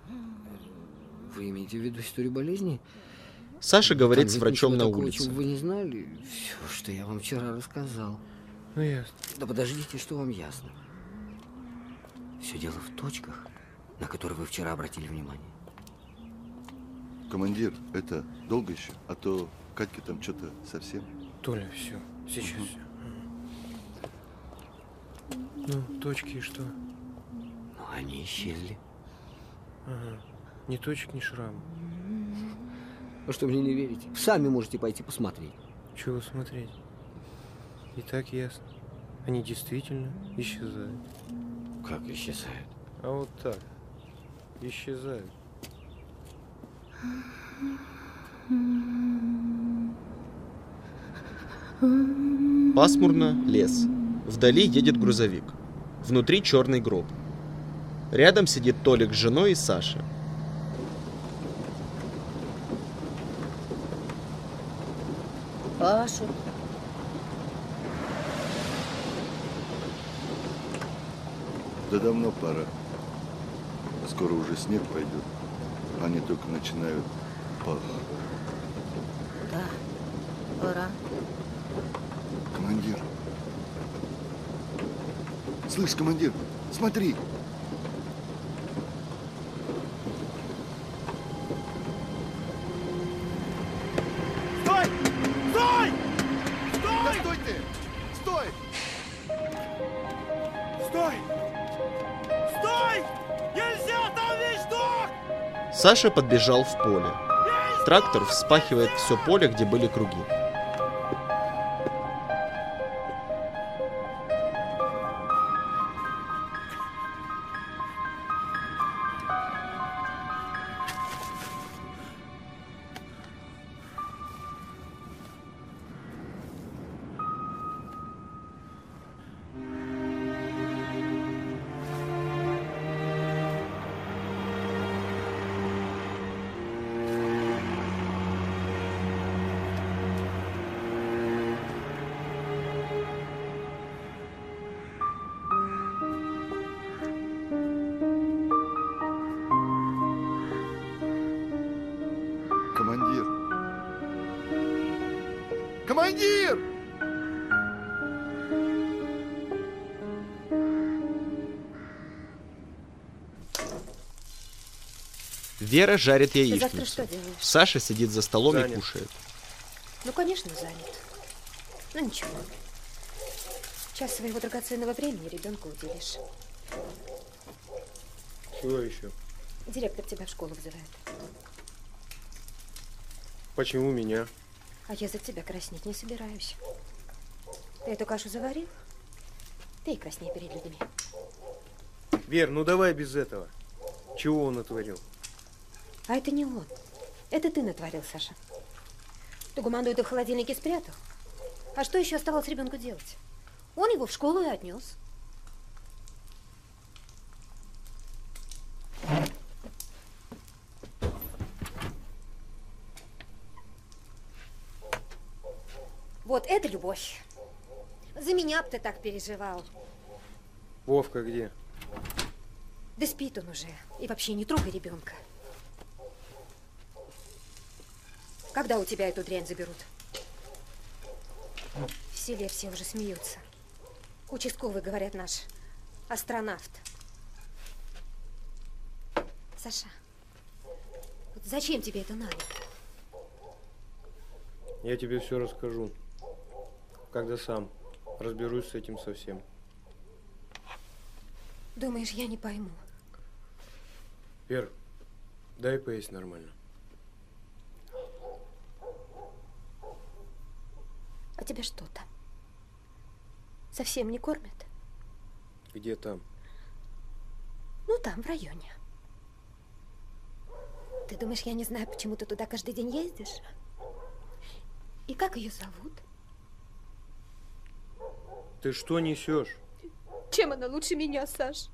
Вы имеете в виду историю болезни? Саша говорит Там с нет врачом ничего на такого, улице. чего вы не знали. Все, что я вам вчера рассказал. Ну, ясно. Да подождите, что вам ясно. Все дело в точках, на которые вы вчера обратили внимание. Командир, это долго еще? А то Катьке там что-то совсем... Толя, все, сейчас все. Ну, точки и что? Ну, они исчезли. Ага. Ни точек, ни шрама. А что, мне не верите? Сами можете пойти посмотреть. Чего смотреть? И так ясно. Они действительно исчезают. Как исчезают? А вот так. Исчезают. Пасмурно, лес. Вдали едет грузовик. Внутри черный гроб. Рядом сидит Толик с женой и Саша. Пашу. Да давно пора. Скоро уже снег пойдет. Они только начинают пахнуть. Да, пора. Командир. Слышь, командир, смотри. Стой! Стой! Да Стой! стой ты! Стой! Стой! Стой! Нельзя, там вещдок! Саша подбежал в поле. Трактор вспахивает все поле, где были круги. Командир! Командир! Вера жарит Ты завтра яичницу. что делаешь? Саша сидит за столом Занят. и кушает. Ну, конечно, занят. Ну, ничего. Час своего драгоценного времени ребенку уделишь. Чего еще? Директор тебя в школу вызывает. Почему меня? А я за тебя краснеть не собираюсь. Ты эту кашу заварил? Ты и красней перед людьми. Вер, ну давай без этого. Чего он натворил? А это не он. Это ты натворил, Саша. Ты гуманду это в холодильнике спрятал. А что еще оставалось ребенку делать? Он его в школу и отнес. Вот это любовь. За меня б ты так переживал. Вовка где? Да спит он уже. И вообще не трогай ребенка. Когда у тебя эту дрянь заберут? В селе все уже смеются. Участковый, говорят, наш астронавт. Саша, вот зачем тебе это надо? Я тебе все расскажу. Когда сам разберусь с этим совсем. Думаешь, я не пойму? Вер, дай поесть нормально. А тебя что там? Совсем не кормят? Где там? Ну, там, в районе. Ты думаешь, я не знаю, почему ты туда каждый день ездишь? И как ее зовут? Ты что несешь? Чем она лучше меня, Саш?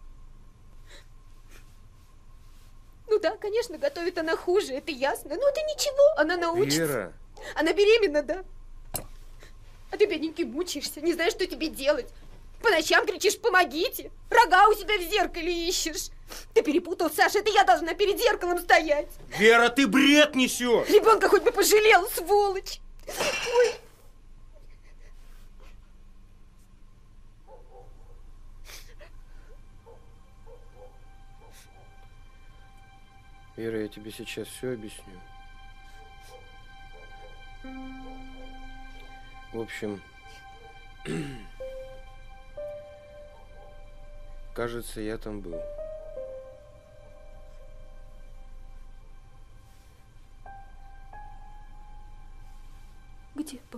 Ну да, конечно, готовит она хуже, это ясно. Но это ничего, она научится. Вера. Она беременна, да? А ты, бедненький, мучаешься, не знаешь, что тебе делать. По ночам кричишь: помогите. Рога у себя в зеркале ищешь. Ты перепутал, Саша, это я должна перед зеркалом стоять. Вера, ты бред несешь! Ребенка хоть бы пожалел, сволочь. Ой. Вера, я тебе сейчас все объясню. В общем, кажется, я там был. Где был?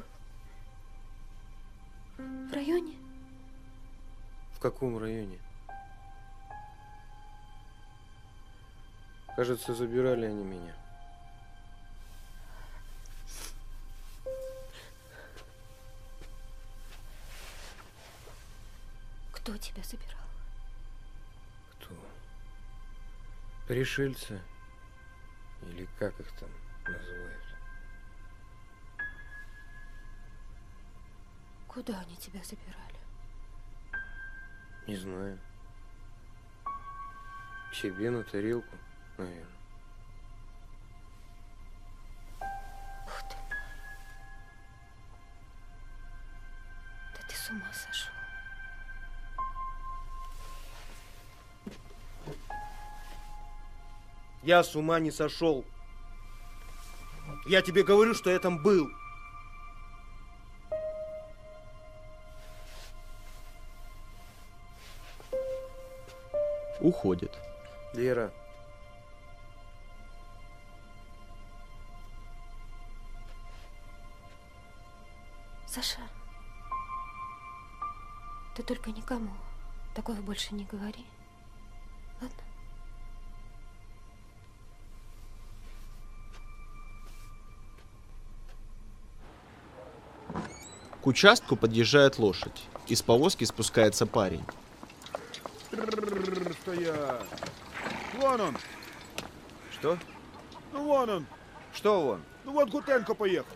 В районе? В каком районе? Кажется, забирали они меня. Кто тебя забирал? Кто? Пришельцы? Или как их там называют? Куда они тебя забирали? Не знаю. К себе на тарелку, наверное. Ух ты. Да ты с ума сошел. Я с ума не сошел. Я тебе говорю, что я там был. Уходит. Лера. Саша, ты только никому такого больше не говори. Ладно? К участку подъезжает лошадь. Из повозки спускается парень. Стоять! Вон он! Что? Ну вон он! Что вон? Ну вот Гутенко поехал.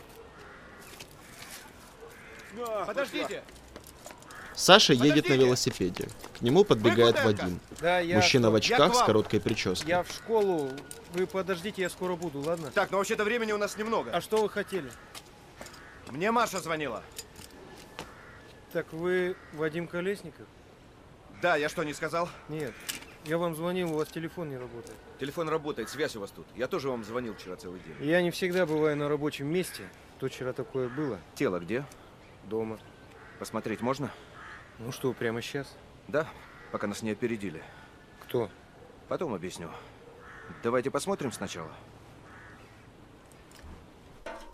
Да, Подождите! Саша едет на велосипеде. К нему подбегает Вы Гутенко? Вадим. Да, я Мужчина что? в Я очках к с вам. короткой прической. Я в школу. Вы подождите, я скоро буду, ладно? Так, но вообще-то времени у нас немного. А что вы хотели? Мне Маша звонила. Так вы Вадим Колесников? Да, я что, не сказал? Нет. Я вам звонил, у вас телефон не работает. Телефон работает, связь у вас тут. Я тоже вам звонил вчера целый день. Я не всегда бываю на рабочем месте. То вчера такое было. Тело где? Дома. Посмотреть можно? Ну что, прямо сейчас? Да, пока нас не опередили. Кто? Потом объясню. Давайте посмотрим сначала.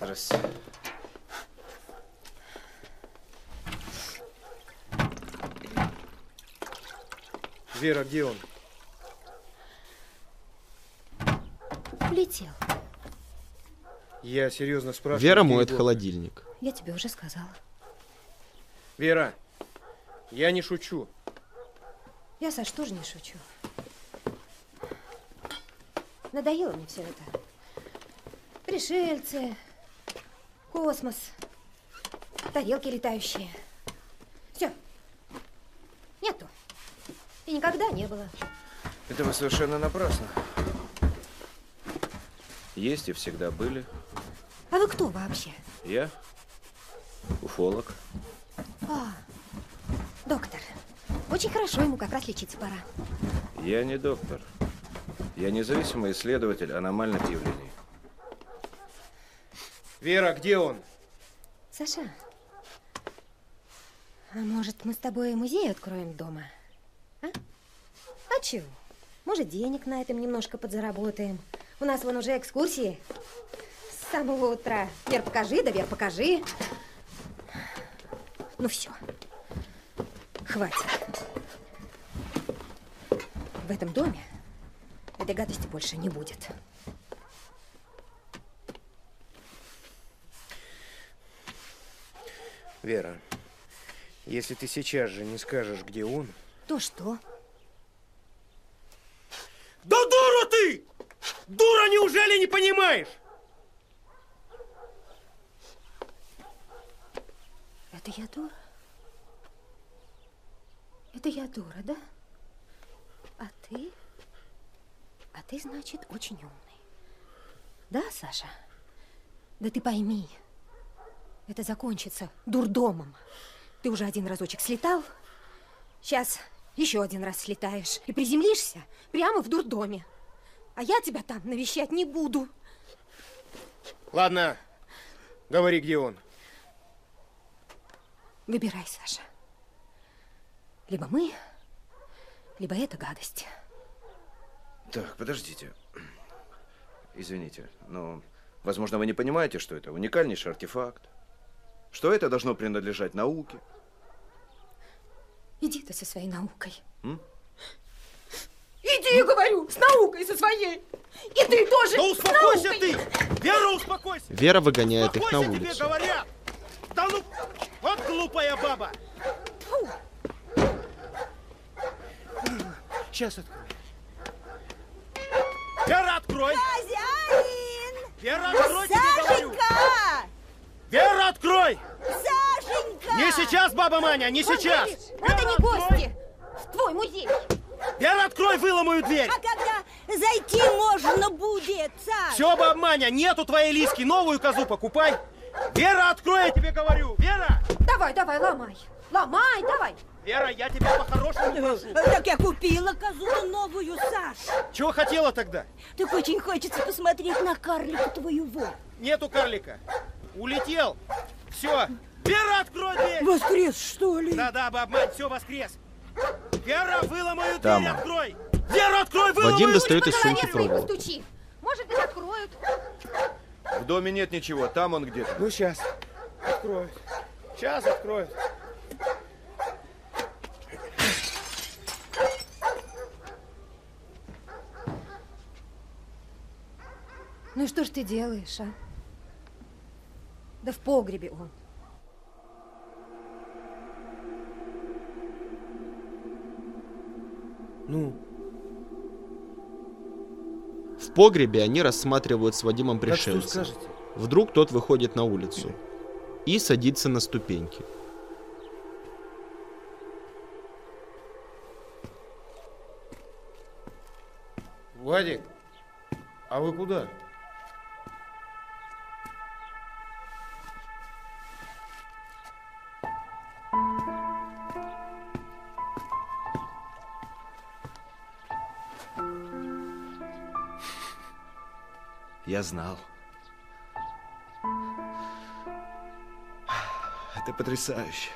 Здравствуйте. Вера, где он? Улетел. Я серьезно спрашиваю. Вера где моет Егор? холодильник. Я тебе уже сказала. Вера, я не шучу. Я, Саш, тоже не шучу. Надоело мне все это. Пришельцы, космос, тарелки летающие. Все. Нету. И никогда не было. Это вы совершенно напрасно. Есть и всегда были. А вы кто вообще? Я уфолог. А, доктор. Очень хорошо, ему как раз лечиться пора. Я не доктор. Я независимый исследователь аномальных явлений. Вера, где он? Саша, а может, мы с тобой музей откроем дома? А? А чего? Может, денег на этом немножко подзаработаем? У нас вон уже экскурсии с самого утра. Вер, покажи, да, Вер, покажи. Ну все, хватит. В этом доме этой гадости больше не будет. Вера, если ты сейчас же не скажешь, где он... То что? Да дура ты! Дура, неужели не понимаешь? Это я дура? Это я дура, да? А ты? А ты, значит, очень умный. Да, Саша? Да ты пойми, это закончится дурдомом. Ты уже один разочек слетал, сейчас еще один раз слетаешь и приземлишься прямо в дурдоме. А я тебя там навещать не буду. Ладно, говори, где он. Выбирай, Саша. Либо мы, либо эта гадость. Так, подождите. Извините, но, возможно, вы не понимаете, что это уникальнейший артефакт. Что это должно принадлежать науке. Иди ты со своей наукой. М? Иди, говорю, с наукой со своей. И ты тоже. Да успокойся с ты! Вера, успокойся! Вера выгоняет их на Успокойся, тебе улицу. говорят! Да ну, вот глупая баба! Фу. Сейчас открою. Вера, открой! Хозяин! Вера, открой, тебе говорю! Сашенька! Вера, открой! Сашенька! Не сейчас, баба Маня, не Вот сейчас! видишь, это не гости в твой музей. Вера, открой, выломаю дверь! А когда зайти можно будет, Саш? Все, баба Маня, нету твоей Лиски, новую козу покупай! Вера, открой, я тебе говорю! Вера! Давай, давай, ломай. Ломай, давай. Вера, я тебя по-хорошему прошу. Так я купила козу новую, Саш. Чего хотела тогда? Так очень хочется посмотреть на карлика твоего. Нету карлика. Улетел. Все. Вера, открой дверь. Воскрес, что ли? Да-да, баб мать, все, воскрес. Вера, выломаю Там дверь, он. открой. Вера, открой, выломаю. Вадим достает из По сумки голове своей проволоку. постучи. Может быть, откроют. В доме нет ничего, там он где-то. Ну, сейчас. Откроют. Сейчас откроют. Ну и что ж ты делаешь, а? Да в погребе он. Ну? В погребе они рассматривают с Вадимом Так что пришельца. скажете? Вдруг тот выходит на улицу и садится на ступеньки. Вадик, а вы куда? Я знал. Это потрясающе.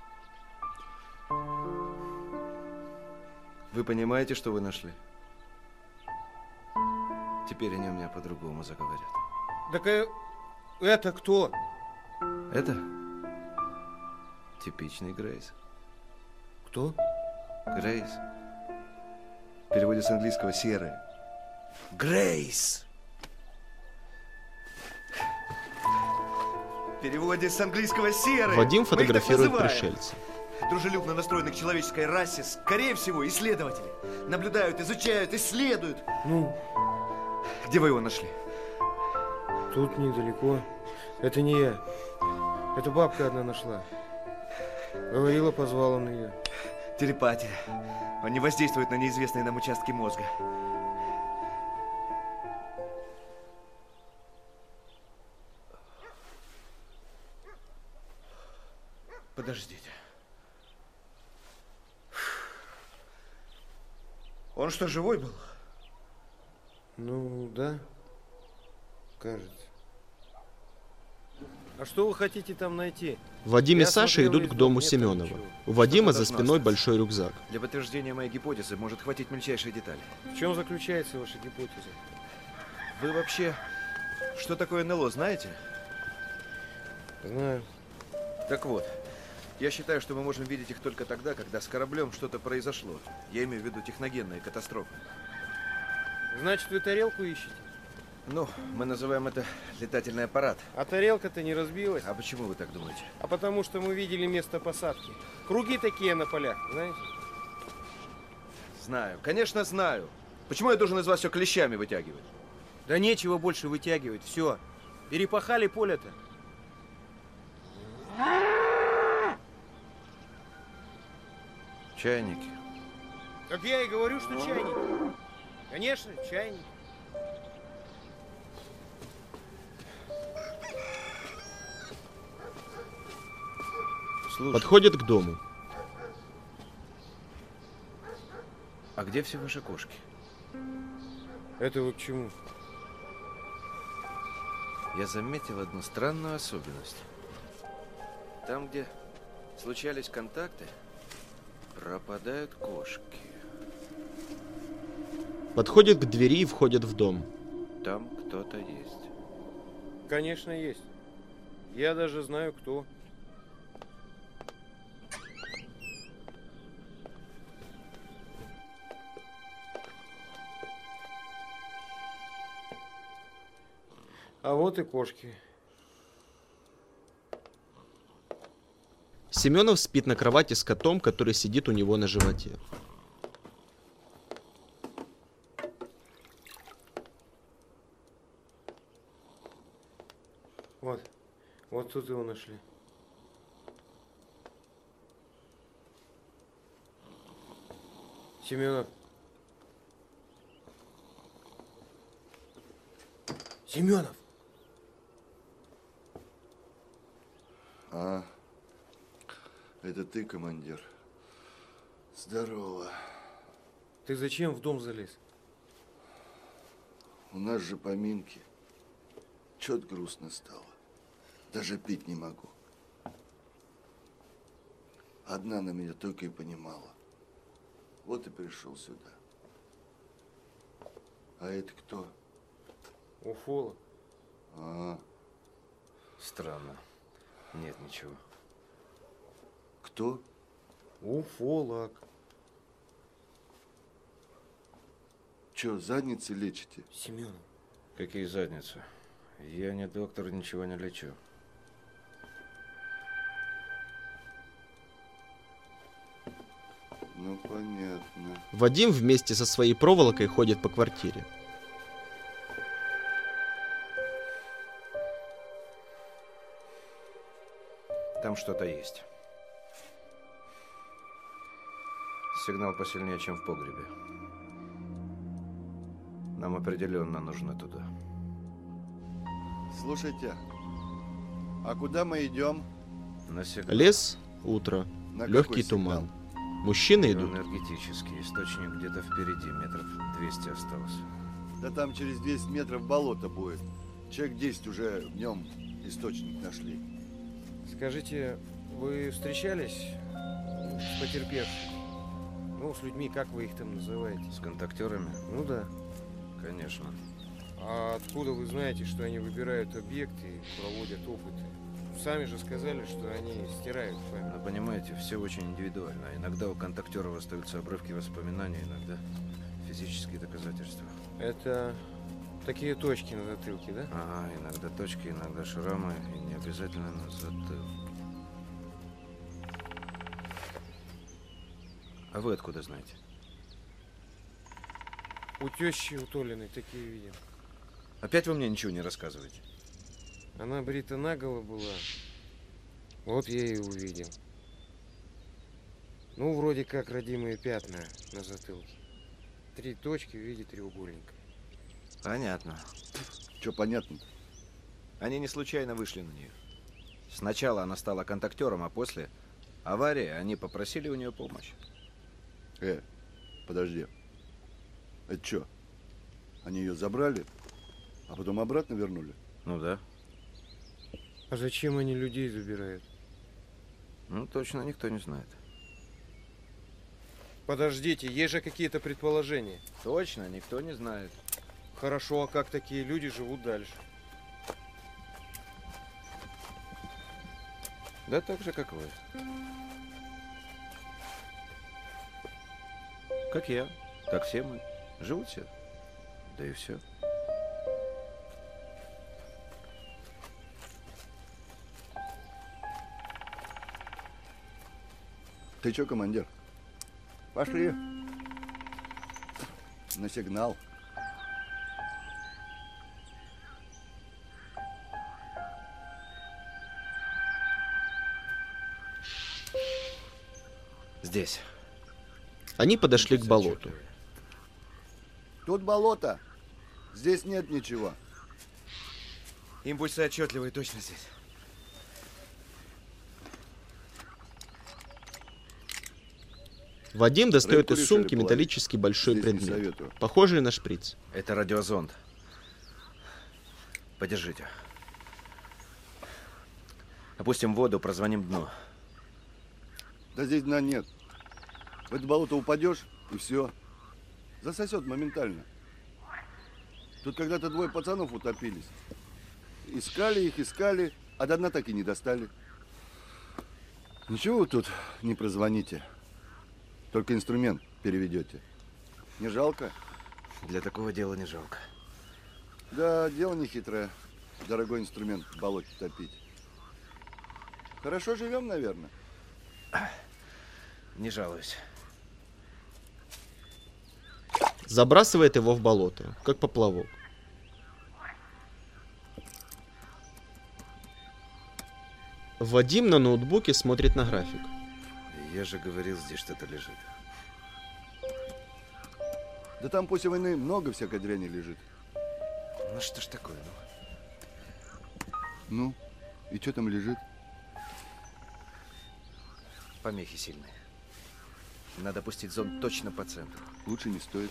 Вы понимаете, что вы нашли? Теперь они у меня по-другому заговорят. Так э, Это кто? Это типичный Грейс. Кто? Грейс. В переводе с английского серая. Грейс. В переводе с английского серая. Вадим Мы их так фотографирует называем. пришельца. Дружелюбно настроены к человеческой расе, скорее всего, исследователи. Наблюдают, изучают, исследуют. Ну? Где вы его нашли? Тут недалеко. Это не я. Это бабка одна нашла. Говорила, позвал он ее. Телепатия. Он не воздействует на неизвестные нам участки мозга. Подождите. Он что, живой был? Ну, да. Кажется. А что вы хотите там найти? Вадим и Я Саша смотрел идут весь к дом, дому нет там Семенова. ничего. У Вадима Что-то за должно спиной остаться. большой рюкзак. Для подтверждения моей гипотезы может хватить мельчайшей детали. В чем заключается ваша гипотеза? Вы вообще, что такое эн эл о, знаете? Знаю. Так вот, я считаю, что мы можем видеть их только тогда, когда с кораблем что-то произошло. Я имею в виду техногенные катастрофы. Значит, вы тарелку ищете? Ну, мы называем это летательный аппарат. А тарелка-то не разбилась? А почему вы так думаете? А потому что мы видели место посадки. Круги такие на полях, знаете? Знаю, конечно знаю. Почему я должен из вас все клещами вытягивать? Да нечего больше вытягивать, все. Перепахали поле-то. Чайники. Так я и говорю, что чайник. Конечно, чайник. Слушай, Подходит к дому. а где все ваши кошки? Это вы к чему? Я заметил одну странную особенность. Там, где случались контакты, пропадают кошки. Подходит к двери и входит в дом. Там кто-то есть. Конечно, есть. Я даже знаю, кто. А вот и кошки. Семенов спит на кровати с котом, который сидит у него на животе. Вот. Вот тут его нашли. Семенов. Семенов. А, это ты, командир. Здорово. Ты зачем в дом залез? У нас же поминки. Чё-то грустно стало. Даже пить не могу. Одна на меня только и понимала. Вот и пришел сюда. А это кто? Уфолог. А, Странно. Нет ничего. кто? Уфолог. Чё, задницы лечите? Семенов. Какие задницы? Я не доктор, ничего не лечу. Ну, понятно. Вадим вместе со своей проволокой ходит по квартире. Там что-то есть. Сигнал посильнее, чем в погребе. Нам определенно нужно туда. Слушайте, а куда мы идем? На сигнал. Лес, утро, На легкий какой сигнал? туман. Мужчины идут. Энергетический источник где-то впереди, метров двести осталось. Да там через двести метров болото будет. Человек десять уже в нем источник нашли. Скажите, вы встречались с потерпевшими? Ну, с людьми, как вы их там называете? С контактерами? Ну да. Конечно. А откуда вы знаете, что они выбирают объекты и проводят опыты? Сами же сказали, что они стирают память. Но понимаете, все очень индивидуально. Иногда у контактеров остаются обрывки воспоминаний, иногда физические доказательства. Это такие точки на затылке, да? Ага, иногда точки, иногда шрамы, и не обязательно на затылке. А вы откуда знаете? У тещи у Толиной такие видим. Опять вы мне ничего не рассказываете? Она брита наголо была. Вот я и увидел. Ну, вроде как родимые пятна на затылке. Три точки в виде треугольника. Понятно. Что понятно? Они не случайно вышли на нее. Сначала она стала контактером, а после аварии они попросили у нее помощь. Э, подожди. Это что? Они ее забрали, а потом обратно вернули? Ну да. А зачем они людей забирают? Ну, точно никто не знает. Подождите, есть же какие-то предположения. Точно, никто не знает. Хорошо, а как такие люди живут дальше? Да так же, как вы. Как я, как все мы. Живут все. Да и все. Ты чё, командир? Пошли. На сигнал. Здесь. Они подошли к болоту. Тут болото. Здесь нет ничего. Импульсы отчетливые точно здесь. Вадим достает Рыбку из сумки решили металлический большой Здесь не предмет, советую. похожий на шприц. Это радиозонд. Подержите. Опустим воду, прозвоним дно. Да здесь дна нет. В это болото упадешь, и все. Засосет моментально. Тут когда-то двое пацанов утопились. Искали их, искали, а до дна так и не достали. Ничего вы тут не прозвоните. Только инструмент переведете. Не жалко? Для такого дела не жалко. Да, дело не хитрое. Дорогой инструмент в болоте топить. Хорошо живем, наверное. Не жалуюсь. Забрасывает его в болото, как поплавок. Вадим на ноутбуке смотрит на график. Я же говорил, здесь что-то лежит. Да там после войны много всякой дряни лежит. Ну что ж такое, ну? Ну, и что там лежит? Помехи сильные. Надо пустить зонд точно по центру. Лучше не стоит.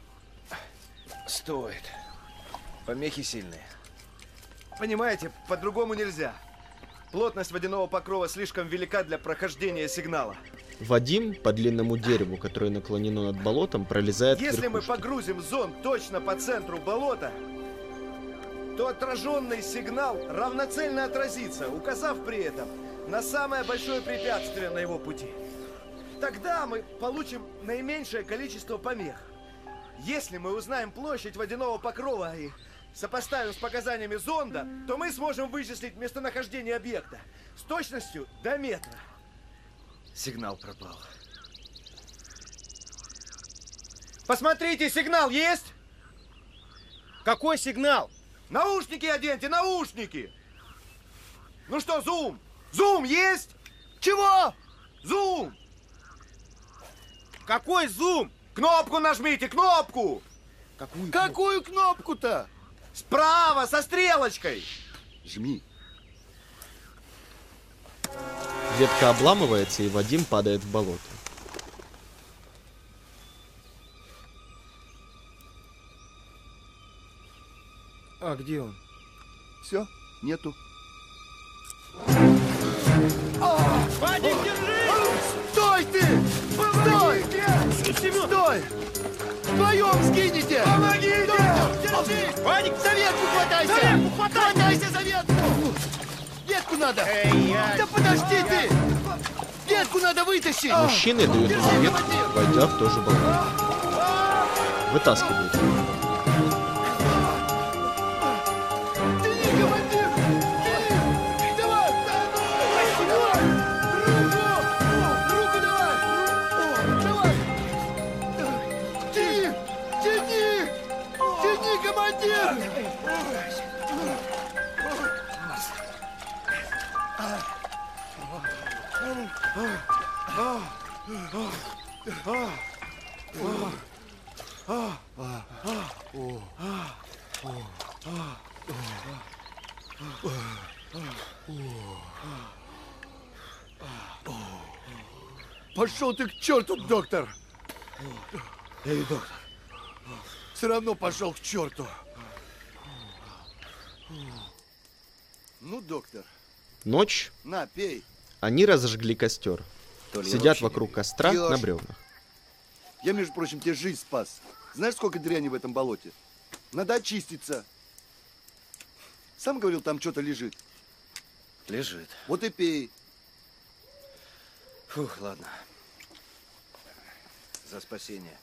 Стоит. Помехи сильные. Понимаете, по-другому нельзя. Плотность водяного покрова слишком велика для прохождения сигнала. Вадим по длинному дереву, которое наклонено над болотом, пролезает Если к верхушке. мы погрузим зонд точно по центру болота, то отраженный сигнал равноцельно отразится, указав при этом на самое большое препятствие на его пути. Тогда мы получим наименьшее количество помех. Если мы узнаем площадь водяного покрова и сопоставим с показаниями зонда, то мы сможем вычислить местонахождение объекта с точностью до метра. Сигнал пропал. Посмотрите, сигнал есть? Какой сигнал? Наушники оденьте, наушники! Ну что, зум? Зум есть? Чего? Зум! Какой зум? Кнопку нажмите, кнопку! Какую, Какую кнопку-то? Справа, со стрелочкой! Жми. Ветка обламывается, и Вадим падает в болото. А где он? Все, нету. Вадик, держи! Стой ты! Стой! Стой! Вдвоем сгинете! Помогите! держись! Ваник, за ветку хватайся! За ветку хватайся! Хватайся за ветку! Ветку надо! Эй, я... Да подожди ты! Ветку надо вытащить! Мужчины дают совет, войдя в то же болото. Вытаскивают. Пошел ты к черту, доктор! Эй, доктор, все равно пошел к черту. Ну, доктор. Ночь. На, пей. Они разожгли костер. Толя, Сидят вокруг костра Пьёшь. на бревнах. Я, между прочим, тебе жизнь спас. Знаешь, сколько дряни в этом болоте? Надо очиститься. Сам говорил, там что-то лежит. Лежит. Вот и пей. Фух, ладно. За спасение.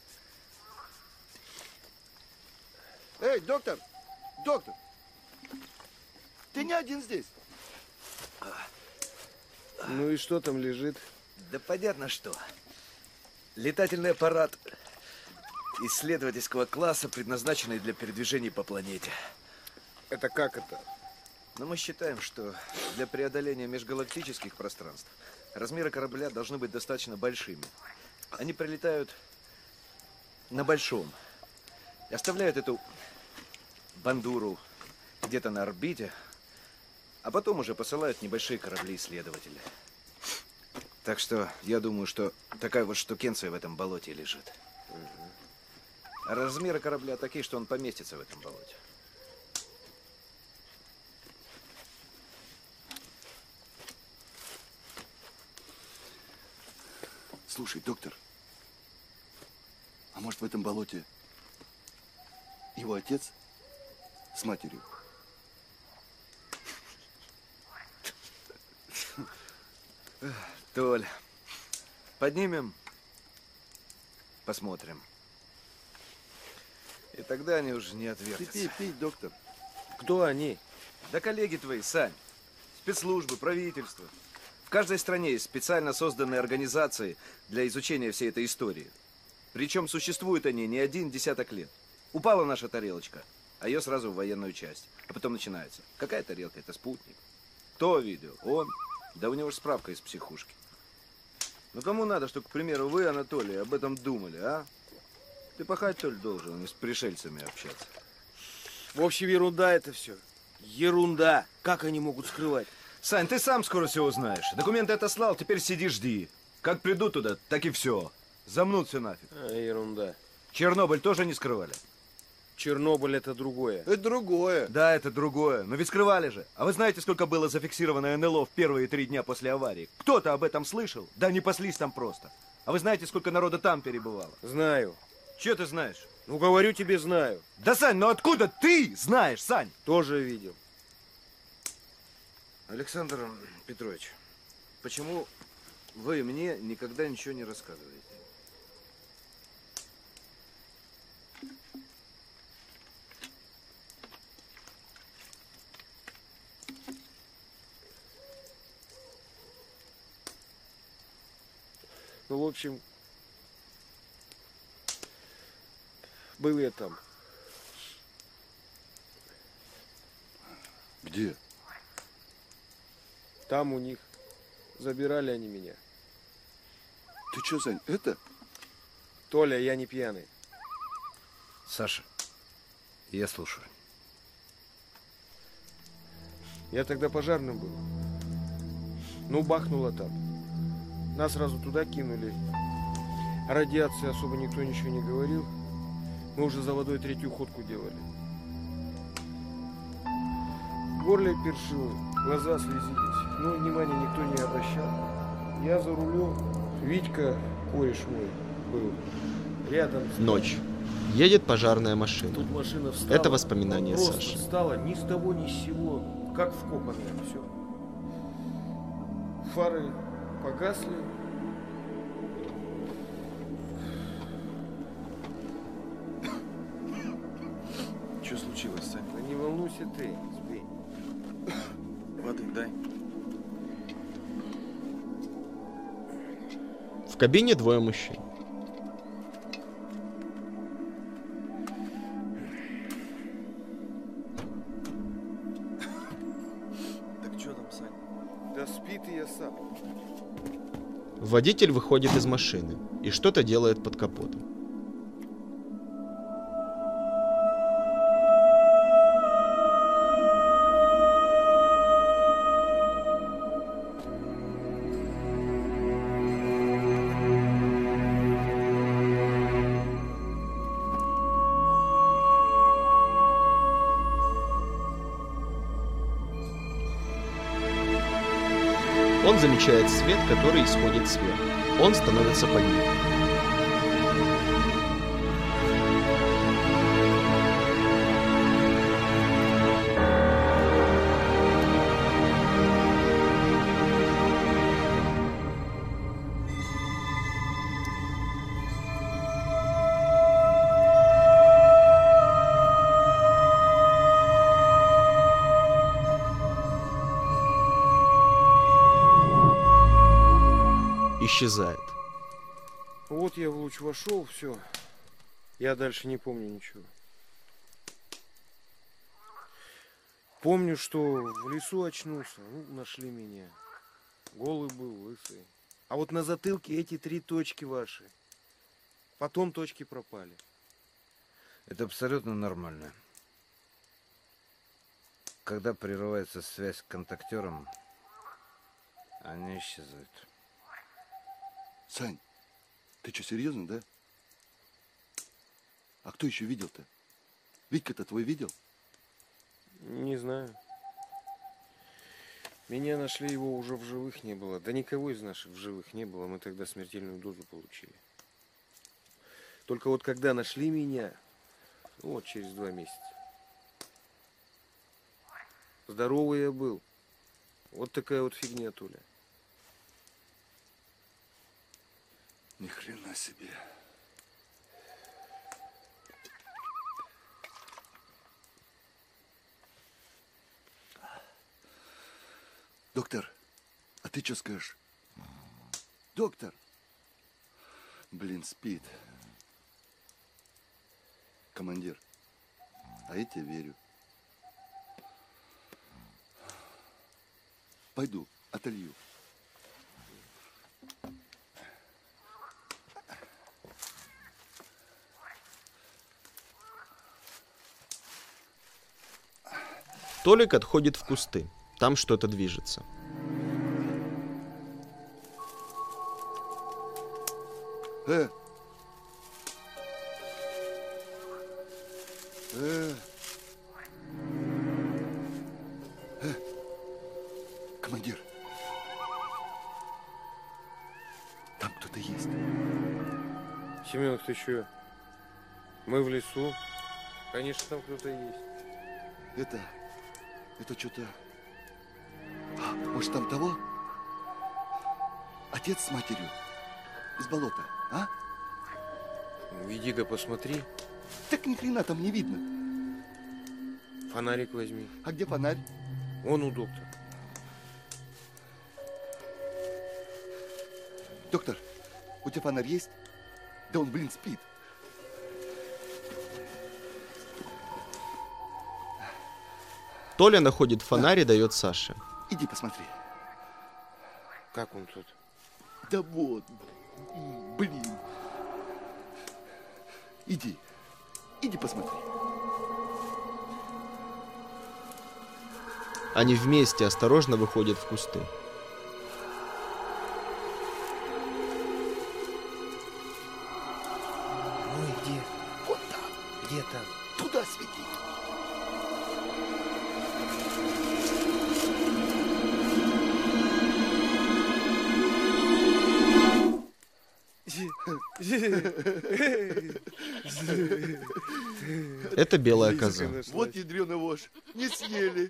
Эй, доктор! Доктор! Ты не один здесь. Ну и что там лежит? Да понятно что. Летательный аппарат исследовательского класса, предназначенный для передвижений по планете. Это как это? Но мы считаем, что для преодоления межгалактических пространств размеры корабля должны быть достаточно большими. Они прилетают на большом и оставляют эту бандуру где-то на орбите, а потом уже посылают небольшие корабли-исследователи. Так что я думаю, что такая вот штукенция в этом болоте лежит. А размеры корабля такие, что он поместится в этом болоте. Слушай, доктор, а может в этом болоте его отец с матерью? Толь, поднимем, посмотрим. И тогда они уже не отвертятся. Ты пей, пей, доктор. Кто они? Да коллеги твои, Сань. Спецслужбы, правительство. В каждой стране есть специально созданные организации для изучения всей этой истории. Причем существуют они не один десяток лет. Упала наша тарелочка, а ее сразу в военную часть. А потом начинается. Какая тарелка? Это спутник. То видео, он. Да у него же справка из психушки. Ну кому надо, чтобы, к примеру, вы, Анатолий, об этом думали, а? Ты пахать, Толь, должен, а не с пришельцами общаться. В общем, ерунда это все. Ерунда. Как они могут скрывать? Сань, ты сам скоро все узнаешь. Документы отослал, теперь сиди, жди. Как придут туда, так и все. Замнут все нафиг. А, ерунда. Чернобыль тоже не скрывали? Чернобыль это другое. Это другое. Да, это другое. Но ведь скрывали же. А вы знаете, сколько было зафиксировано эн эл о в первые три дня после аварии? Кто-то об этом слышал? Да не паслись там просто. А вы знаете, сколько народа там перебывало? Знаю. Че ты знаешь? Ну, говорю тебе, знаю. Да, Сань, ну откуда ты знаешь, Сань? Тоже видел. Александр Петрович, почему вы мне никогда ничего не рассказываете? Ну, в общем, был я там. Где? Там у них. Забирали они меня. Ты что, Сань, это? Толя, я не пьяный. Саша, я слушаю. Я тогда пожарным был. Ну, бахнуло там. Нас сразу туда кинули. О радиации особо никто ничего не говорил. Мы уже за водой третью ходку делали. В горле першило, глаза слезились. Но внимания никто не обращал. Я за рулем. Витька, кореш мой, был рядом. Ночь. Едет пожарная машина. Тут машина встала. Это воспоминание Просто Саши. встала ни с того, ни с сего, как вкопанная, все. Фары погасли. Что случилось, Сань? Да не волнуйся ты, спи. Воды дай. В кабине двое мужчин. Так что там, Сань? Да спит и я сам. Водитель выходит из машины и что-то делает под капотом. Он замечает свет, который исходит сверху. Он становится под ним. Исчезает. Вот я в луч вошел, все. Я дальше не помню ничего. Помню, что в лесу очнулся, ну, нашли меня. Голый был, лысый. А вот на затылке эти три точки ваши. Потом точки пропали. Это абсолютно нормально. Когда прерывается связь с контактером, они исчезают. Сань, ты что, серьезно, да? А кто еще видел-то? Витька-то твой видел? Не знаю. Меня нашли, его уже в живых не было. Да никого из наших в живых не было. Мы тогда смертельную дозу получили. Только вот когда нашли меня, вот через два месяца. Здоровый я был. Вот такая вот фигня, Толя. Ни хрена себе. Доктор, а ты что скажешь? Доктор! Блин, спит. Командир, а я тебе верю. Пойду, отолью. Толик отходит в кусты. Там что-то движется. Э! Э! Э! Командир! Там кто-то есть. Семен, ты что? Мы в лесу. Конечно, там кто-то есть. Это... Это что-то... А, может, там того? Отец с матерью. Из болота, а? Ну, иди да посмотри. Так ни хрена там не видно. Фонарик возьми. А где фонарь? Он у доктора. Доктор, у тебя фонарь есть? Да он, блин, спит. Толя находит фонарь и дает Саше. Иди посмотри. Как он тут? Да вот, блин. Иди, иди посмотри. Они вместе осторожно выходят в кусты. Ну и где? Вот там. Где там? Туда свети. Это белая коза. Вот ядрёна вошь. Не съели.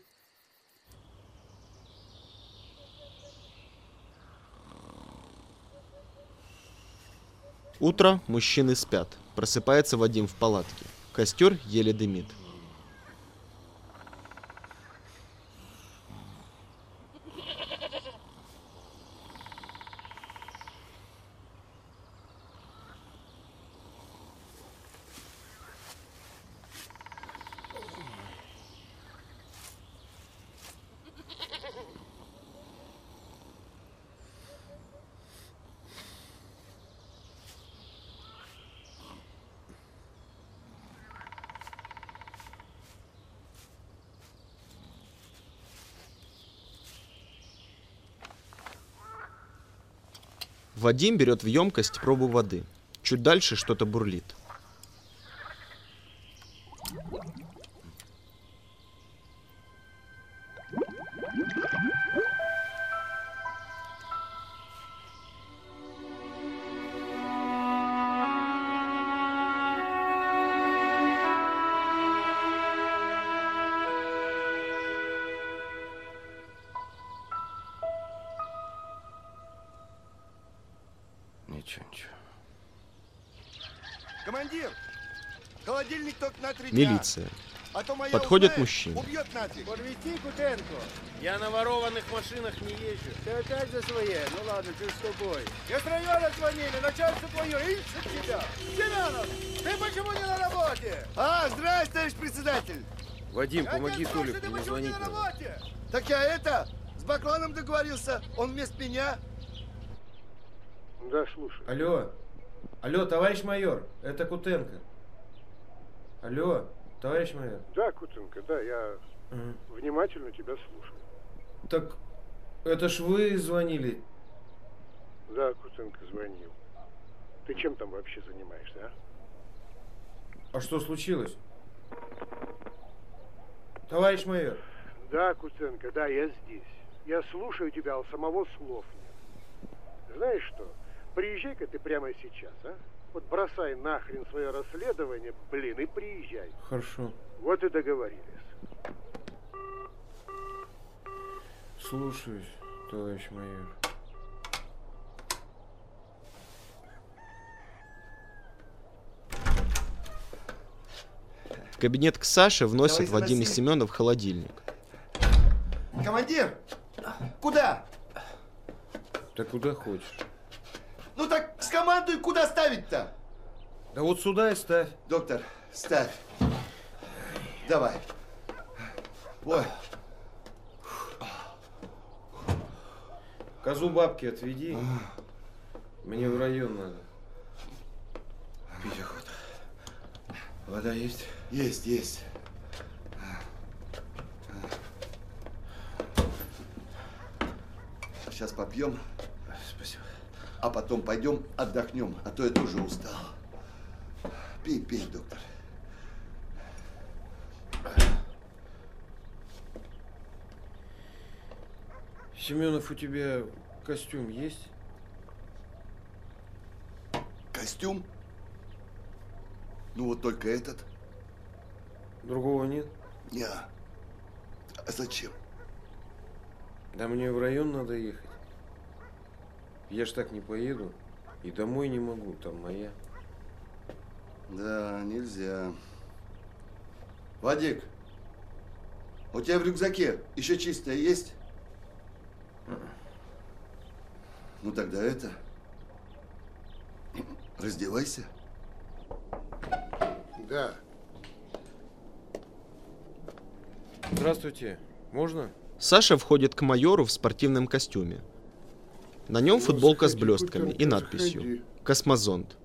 Утро, мужчины спят. Просыпается Вадим в палатке. Костер еле дымит. Вадим берет в емкость пробу воды. Чуть дальше что-то бурлит. Ничего, ничего. Командир! Холодильник только на три дня. Милиция. А то моя Подходит узнает, мужчина. убьет нафиг. Подвезти Кутенко. Я на ворованных машинах не езжу. Ты опять за свои? Ну ладно, ты с тобой. Я с района звонили, начальство твое ищет тебя. Семенов, ты почему не на работе? А, здрасте, товарищ председатель. Вадим, Я помоги тебя Толику, спрашиваю, не ты звонить почему не на надо. работе? Так я это, с Бакланом договорился. Он вместо меня. Да, слушай. Алло. Алло, товарищ майор, это Кутенко. Алло, товарищ майор. Да, Кутенко, да, я Угу. внимательно тебя слушаю. Так, это ж вы звонили. Да, Кутенко звонил. Ты чем там вообще занимаешься, а? А что случилось? Товарищ майор. Да, Кутенко, да, я здесь. Я слушаю тебя, а самого слов нет. Знаешь что? Приезжай-ка ты прямо сейчас, а? Вот бросай нахрен свое расследование, блин, и приезжай. Хорошо. Вот и договорились. Слушаюсь, товарищ майор. В кабинет к Саше вносят Давай Вадим и заноси. Семенов холодильник. Командир! Куда? Да куда хочешь. Ну так скомандуй, куда ставить-то? Да вот сюда и ставь. Доктор, ставь. Давай. Ой. Козу бабки отведи. Мне в район надо. Пить охота. Вода есть? Есть, есть. Сейчас попьем. Спасибо. А потом пойдем отдохнем, а то я тоже устал. Пей, пей, доктор. Семенов, у тебя костюм есть? Костюм? Ну вот только этот. Другого нет? Не. А зачем? Да мне в район надо ехать. Я ж так не поеду. И домой не могу, там моя. Да, нельзя. Вадик, у тебя в рюкзаке еще чистое есть? Ну тогда это. Раздевайся. Да. Здравствуйте. Можно? Саша входит к майору в спортивном костюме. На нем футболка с заходи, блестками и Кутенко, надписью заходи. «Космозонд».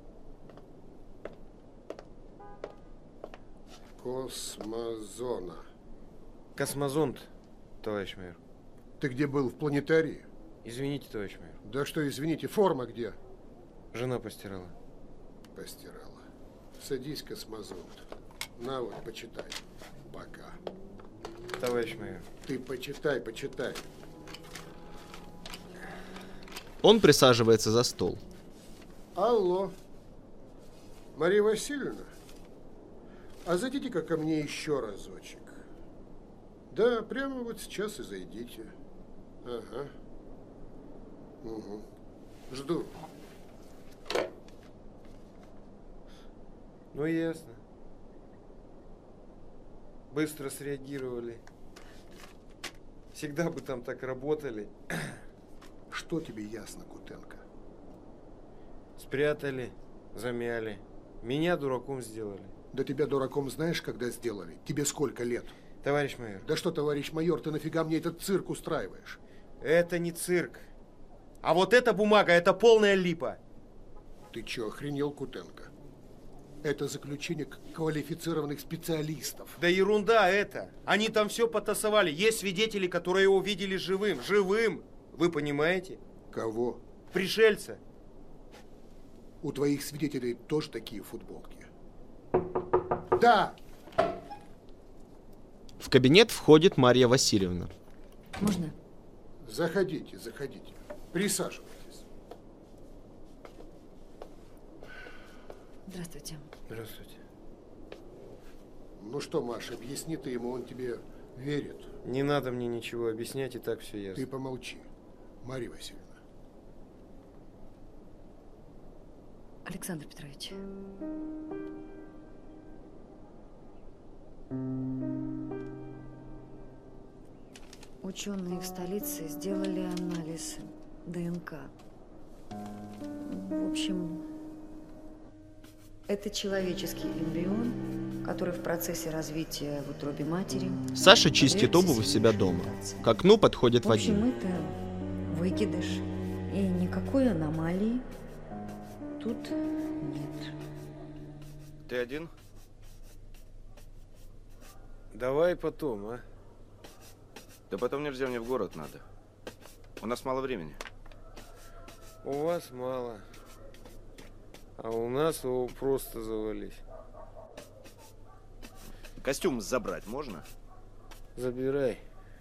Космозона. Космозонд, товарищ майор. Ты где был, в планетарии? Извините, товарищ майор. Да что, извините, форма где? Жена постирала. Постирала. Садись, космозонт. На вот, почитай. Пока. Товарищ майор. Ты почитай, почитай. Он присаживается за стол. Алло. Мария Васильевна? А зайдите-ка ко мне еще разочек. Да, прямо вот сейчас и зайдите. Ага. Угу. Жду. Ну, ясно. Быстро среагировали. Всегда бы там так работали. Что тебе ясно, Кутенко? Спрятали, замяли. Меня дураком сделали. Да тебя дураком знаешь, когда сделали? Тебе сколько лет? Товарищ майор. Да что, товарищ майор, ты нафига мне этот цирк устраиваешь? Это не цирк. А вот эта бумага, это полная липа. Ты че, охренел, Кутенко? Это заключение квалифицированных специалистов. Да ерунда это. Они там все потасовали. Есть свидетели, которые его видели живым. Живым. Вы понимаете? Кого? Пришельца. У твоих свидетелей тоже такие футболки? Да! В кабинет входит Марья Васильевна. Можно? Заходите, заходите. Присаживайтесь. Здравствуйте. Здравствуйте. Ну что, Маша, объясни ты ему, он тебе верит. Не надо мне ничего объяснять, и так все ясно. Ты помолчи, Марья Васильевна. Александр Петрович. Ученые в столице сделали анализ ДНК. В общем, это человеческий эмбрион, который в процессе развития в утробе матери. Саша чистит обувь у себя дома. К окну подходит В общем, Вадим. это выкидыш. И никакой аномалии тут нет. Ты один? Давай потом, а? Да потом нельзя, мне в город надо. У нас мало времени. У вас мало. А у нас его просто завались. Костюм забрать можно? Забирай.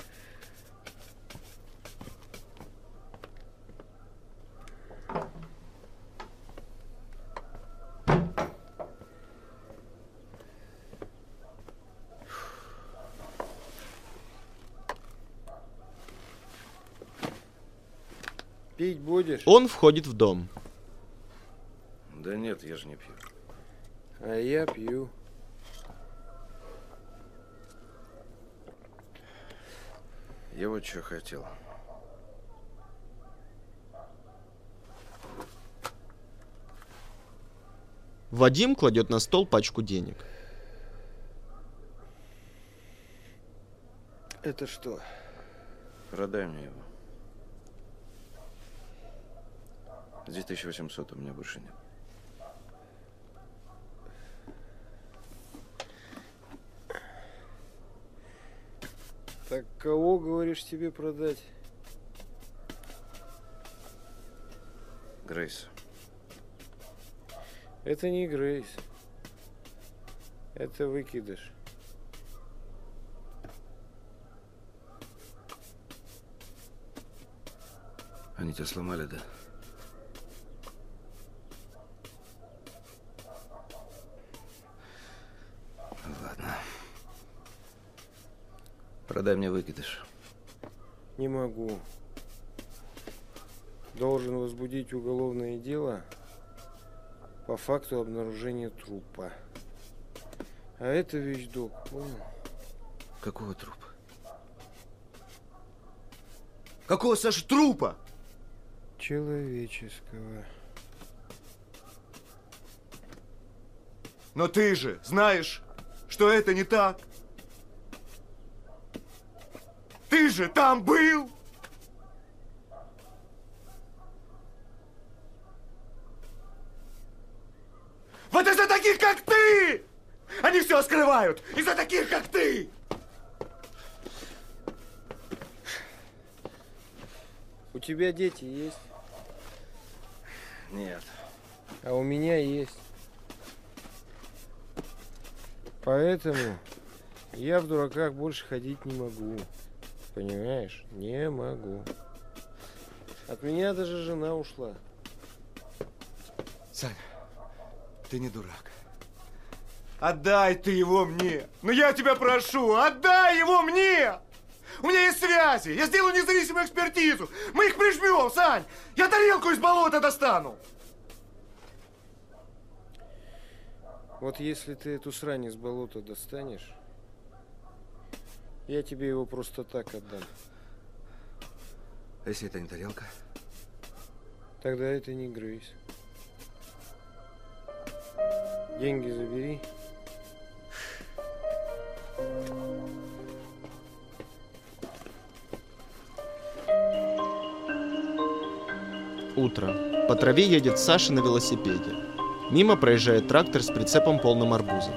Пить будешь? Он входит в дом. Да нет, я же не пью. А я пью. Я вот что хотел. Вадим кладет на стол пачку денег. Это что? Продай мне его. две тысячи восемьсот у меня больше нет. Так кого, говоришь, тебе продать? Грейс. Это не Грейс. Это выкидыш. Они тебя сломали, да? Ладно. Продай мне выкидыш. Не могу. Должен возбудить уголовное дело по факту обнаружения трупа. А это вещдок, понял? Какого трупа? Какого, Саша, трупа? Человеческого. Но ты же знаешь, что это не так. Ты же там был! Вот из-за таких, как ты! Они все скрывают! Из-за таких, как ты! У тебя дети есть? Нет. А у меня есть. Поэтому я в дураках больше ходить не могу. Понимаешь? Не могу. От меня даже жена ушла. Сань, ты не дурак. Отдай ты его мне. Ну я тебя прошу, отдай его мне. У меня есть связи. Я сделаю независимую экспертизу. Мы их прижмем, Сань. Я тарелку из болота достану. Вот если ты эту срань из болота достанешь, я тебе его просто так отдам. А если это не тарелка? Тогда это не грызь. Деньги забери. Утро. По траве едет Саша на велосипеде. Мимо проезжает трактор с прицепом полным арбуза.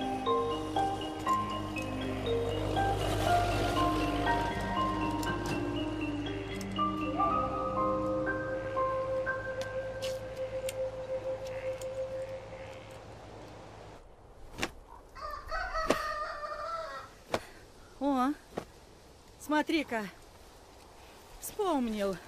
О, смотри-ка, вспомнил.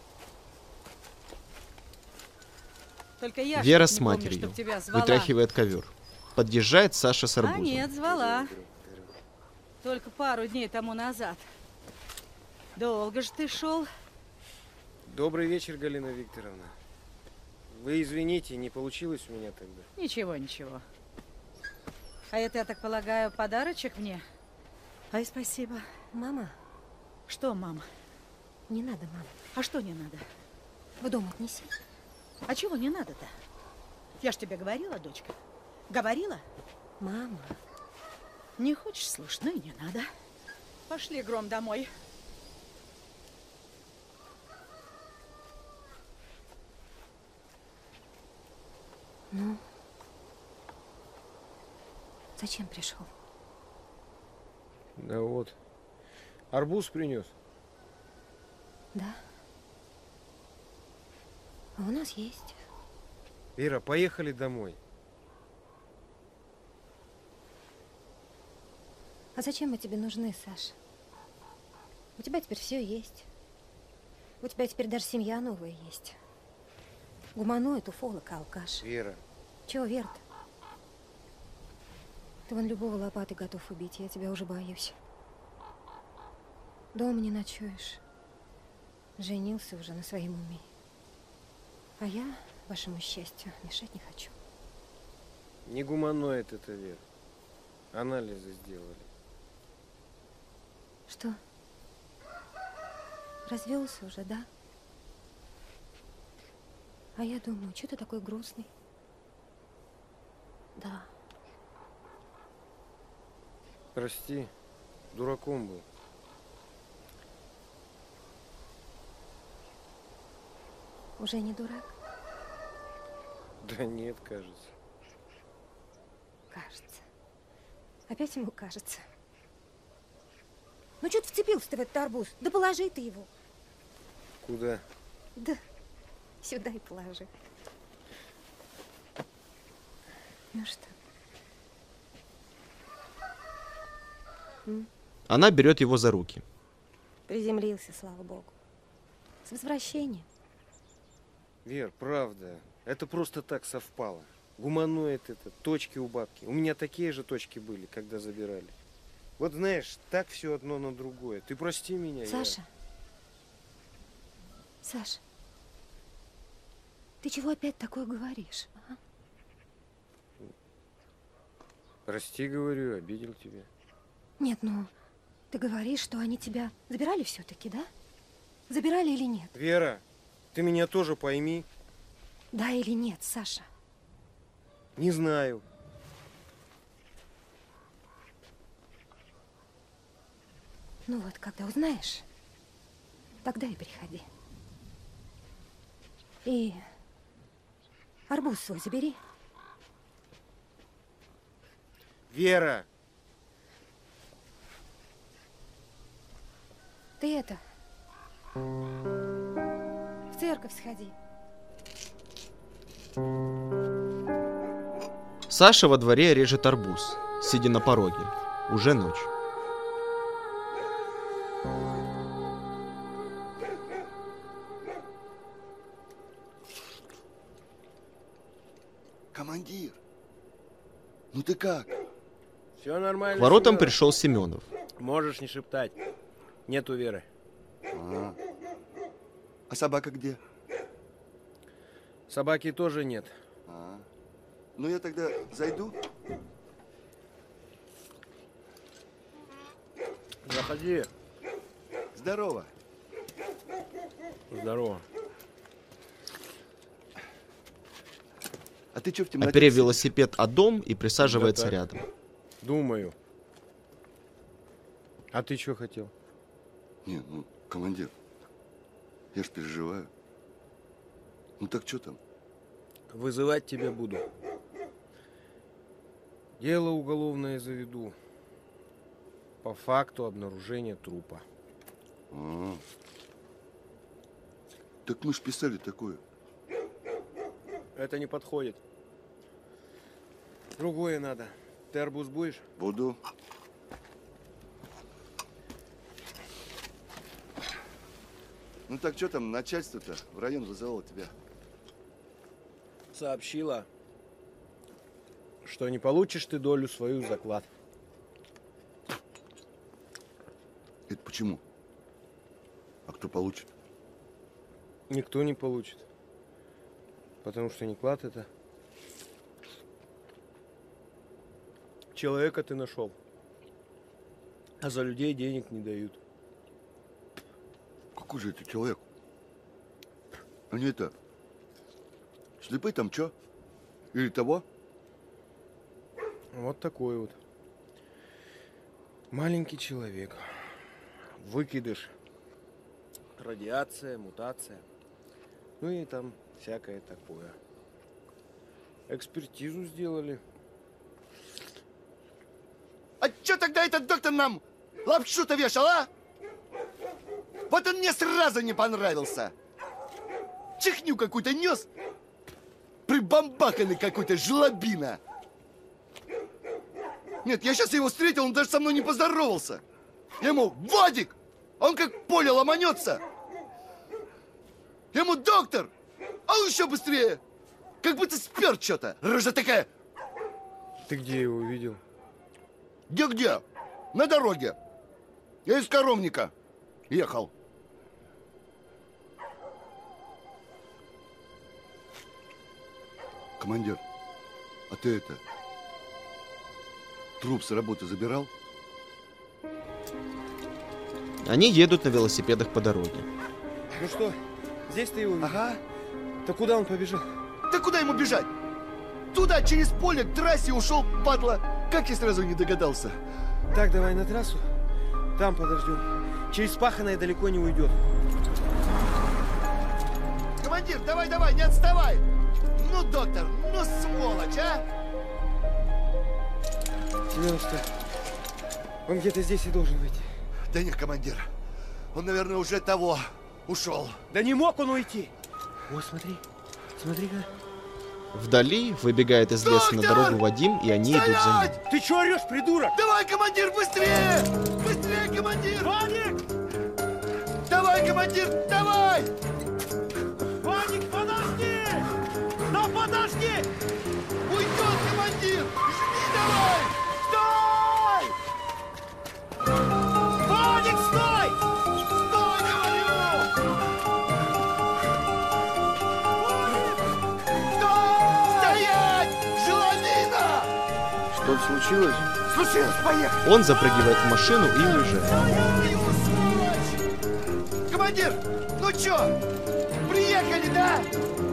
Только я Вера что-то с не помню, матерью чтоб тебя звала. вытряхивает ковер. Подъезжает Саша с А арбузом. нет, звала. Только пару дней тому назад. Долго же ты шел. Добрый вечер, Галина Викторовна. Вы извините, не получилось у меня тогда. Ничего, ничего. А это, я так полагаю, подарочек мне? Ай, спасибо. Мама. Что, мама? Не надо, мама. А что не надо? В дом отнеси. А чего не надо-то? Я ж тебе говорила, дочка. Говорила? Мама. Не хочешь слушать? Ну и не надо. Пошли, Гром, домой. Ну? Зачем пришел? Да вот. Арбуз принес. Да. А у нас есть. Ира, поехали домой. А зачем мы тебе нужны, Саша? У тебя теперь все есть. У тебя теперь даже семья новая есть. Гуманоид, уфолог, алкаш. Вера. Чего Вера-то? Ты вон любого лопатой готов убить, я тебя уже боюсь. Дома не ночуешь. Женился уже на своем уме. А я, вашему счастью, мешать не хочу. Не гуманоид это, Вера. Анализы сделали. Что? Развелся уже, да? А я думаю, что ты такой грустный? Да. Прости, дураком был. Уже не дурак? Да нет, кажется. Кажется. Опять ему кажется. Ну что ты вцепился ты в этот арбуз? Да положи ты его. Куда? Да сюда и положи. Ну что? М? Она берет его за руки. Приземлился, слава богу. С возвращением. Вер, правда, это просто так совпало. Гуманоид это, точки у бабки. У меня такие же точки были, когда забирали. Вот знаешь, так все одно на другое. Ты прости меня. Саша. Я... Саша. Ты чего опять такое говоришь? А? Прости, говорю, обидел тебя. Нет, ну, ты говоришь, что они тебя забирали все-таки, да? Забирали или нет? Вера, ты меня тоже пойми. Да или нет, Саша? Не знаю. Ну вот, когда узнаешь, тогда и приходи. И арбуз свой забери. Вера! Ты это, в церковь сходи. Саша во дворе режет арбуз, сидя на пороге. Уже ночь. Командир, ну ты как? Все нормально. К воротам Семенов. пришел Семенов. Можешь не шептать. Нету Веры. А, а собака где? Собаки тоже нет. А. Ну я тогда зайду. Заходи. Здорово. Здорово. А ты что в темноте? Оперев велосипед о дом и присаживается Да, рядом. Думаю. А ты что хотел? Не, ну, командир, я ж переживаю. Ну так что там? Вызывать тебя буду. Дело уголовное заведу. По факту обнаружения трупа. А. Так мы ж писали такое. Это не подходит. Другое надо. Ты арбуз будешь? Буду. Ну так что там, начальство-то в район вызывало тебя? Сообщила, что не получишь ты долю свою заклад. Это почему? А кто получит? Никто не получит. Потому что не клад это. Человека ты нашел. А за людей денег не дают. Какой же это человек? Они это... Слепые там что? Или того? Вот такой вот. Маленький человек. Выкидыш. Радиация, мутация. Ну и там всякое такое. Экспертизу сделали. А что тогда этот доктор нам лапшу-то вешал, а? Вот он мне сразу не понравился. Чихню какую-то нес. Прибамбаканный какой-то жлобина. Нет, я сейчас его встретил, он даже со мной не поздоровался. Я ему: Вадик! Он как поле ломанется. Я ему: доктор! А он еще быстрее. Как будто спер что-то. Рожа такая. Ты где его видел? Где-где? На дороге. Я из Коровника ехал. Командир, а ты это... Труп с работы забирал? Они едут на велосипедах по дороге. Ну что, здесь ты его видел? Ага. Да куда он побежал? Да куда ему бежать? Туда, через поле, к трассе ушел, падла. Как я сразу не догадался? Так, давай на трассу. Там подождем. Через Паханое далеко не уйдет. Командир, давай, давай, не отставай! Ну, доктор, ну, сволочь, а! Семенов, стой. Он где-то здесь и должен выйти. Да нет, командир. Он, наверное, уже того ушел. Да не мог он уйти. О, смотри, смотри-ка. Вдали выбегает из леса на дорогу Вадим, и они идут за ним. Ты чё орешь, придурок? Давай, командир, быстрее! Быстрее, командир! Вадик! Давай, командир, давай! Вадик, подожди! Да подожди! Уйдет, командир! Жми давай! Стой! Вадик, стой! Стой, говорю! Стоять! Желанина! Что-то случилось? Случилось, поехали! Он запрыгивает в машину и уезжает. Командир, ну чё, приехали, да?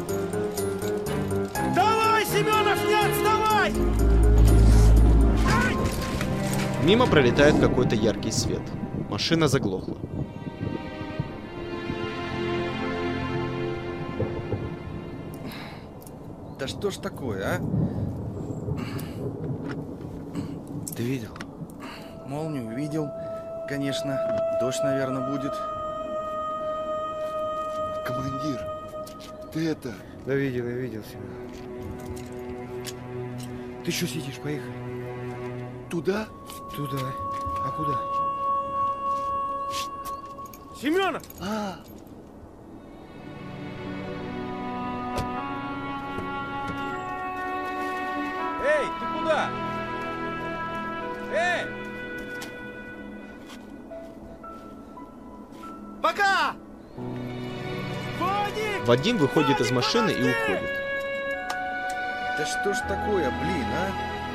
Давай, Семенов, не отставай! Мимо пролетает какой-то яркий свет. Машина заглохла. Да что ж такое, а? Ты видел? Молнию видел, конечно. Дождь, наверное, будет. Командир, ты это... Да видел, я видел, Семенов. Ты что сидишь, поехали? Туда? Туда. А куда? Семенов! А, Вадим выходит из машины и уходит. Да что ж такое, блин, а?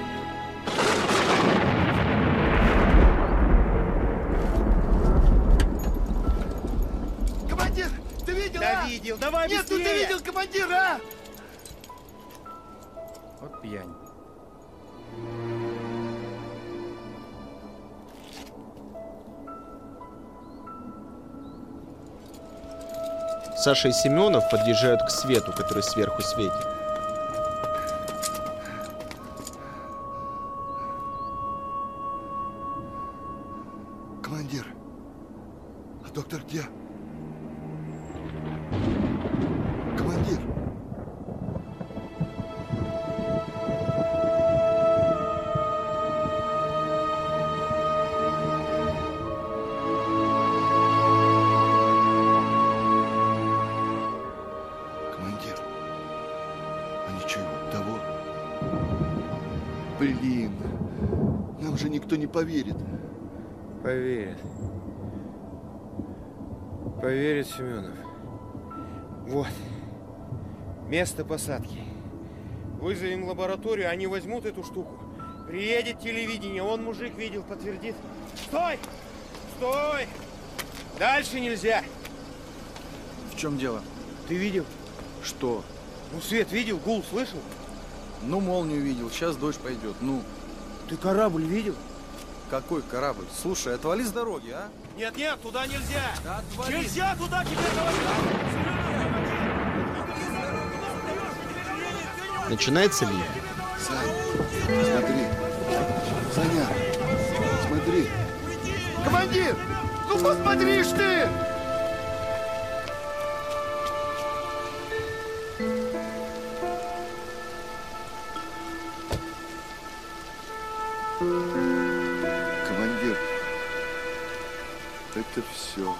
Командир, ты видел, Да а? видел, давай Нет, ну ты быстрее! видел командира, а? Вот пьянь. Саша и Семенов подъезжают к свету, который сверху светит. Командир, а доктор где? Командир. Командир, а ничего того? Блин, нам же никто не поверит. Поверит. Поверит, Семенов. Вот. Место посадки. Вызовем лабораторию, они возьмут эту штуку. Приедет телевидение, он мужик видел, подтвердит. Стой! Стой! Дальше нельзя. В чем дело? Ты видел? Что? Ну, Свет видел, гул слышал? Ну, молнию видел, сейчас дождь пойдет, ну. Ты корабль видел? Какой корабль? Слушай, отвали с дороги, а? Нет, нет, туда нельзя! Да отвали! Нельзя туда, тебе говорю! Начинается ливень. Сань, смотри. Саня, смотри. Командир, ну посмотришь ты! Командир, это все.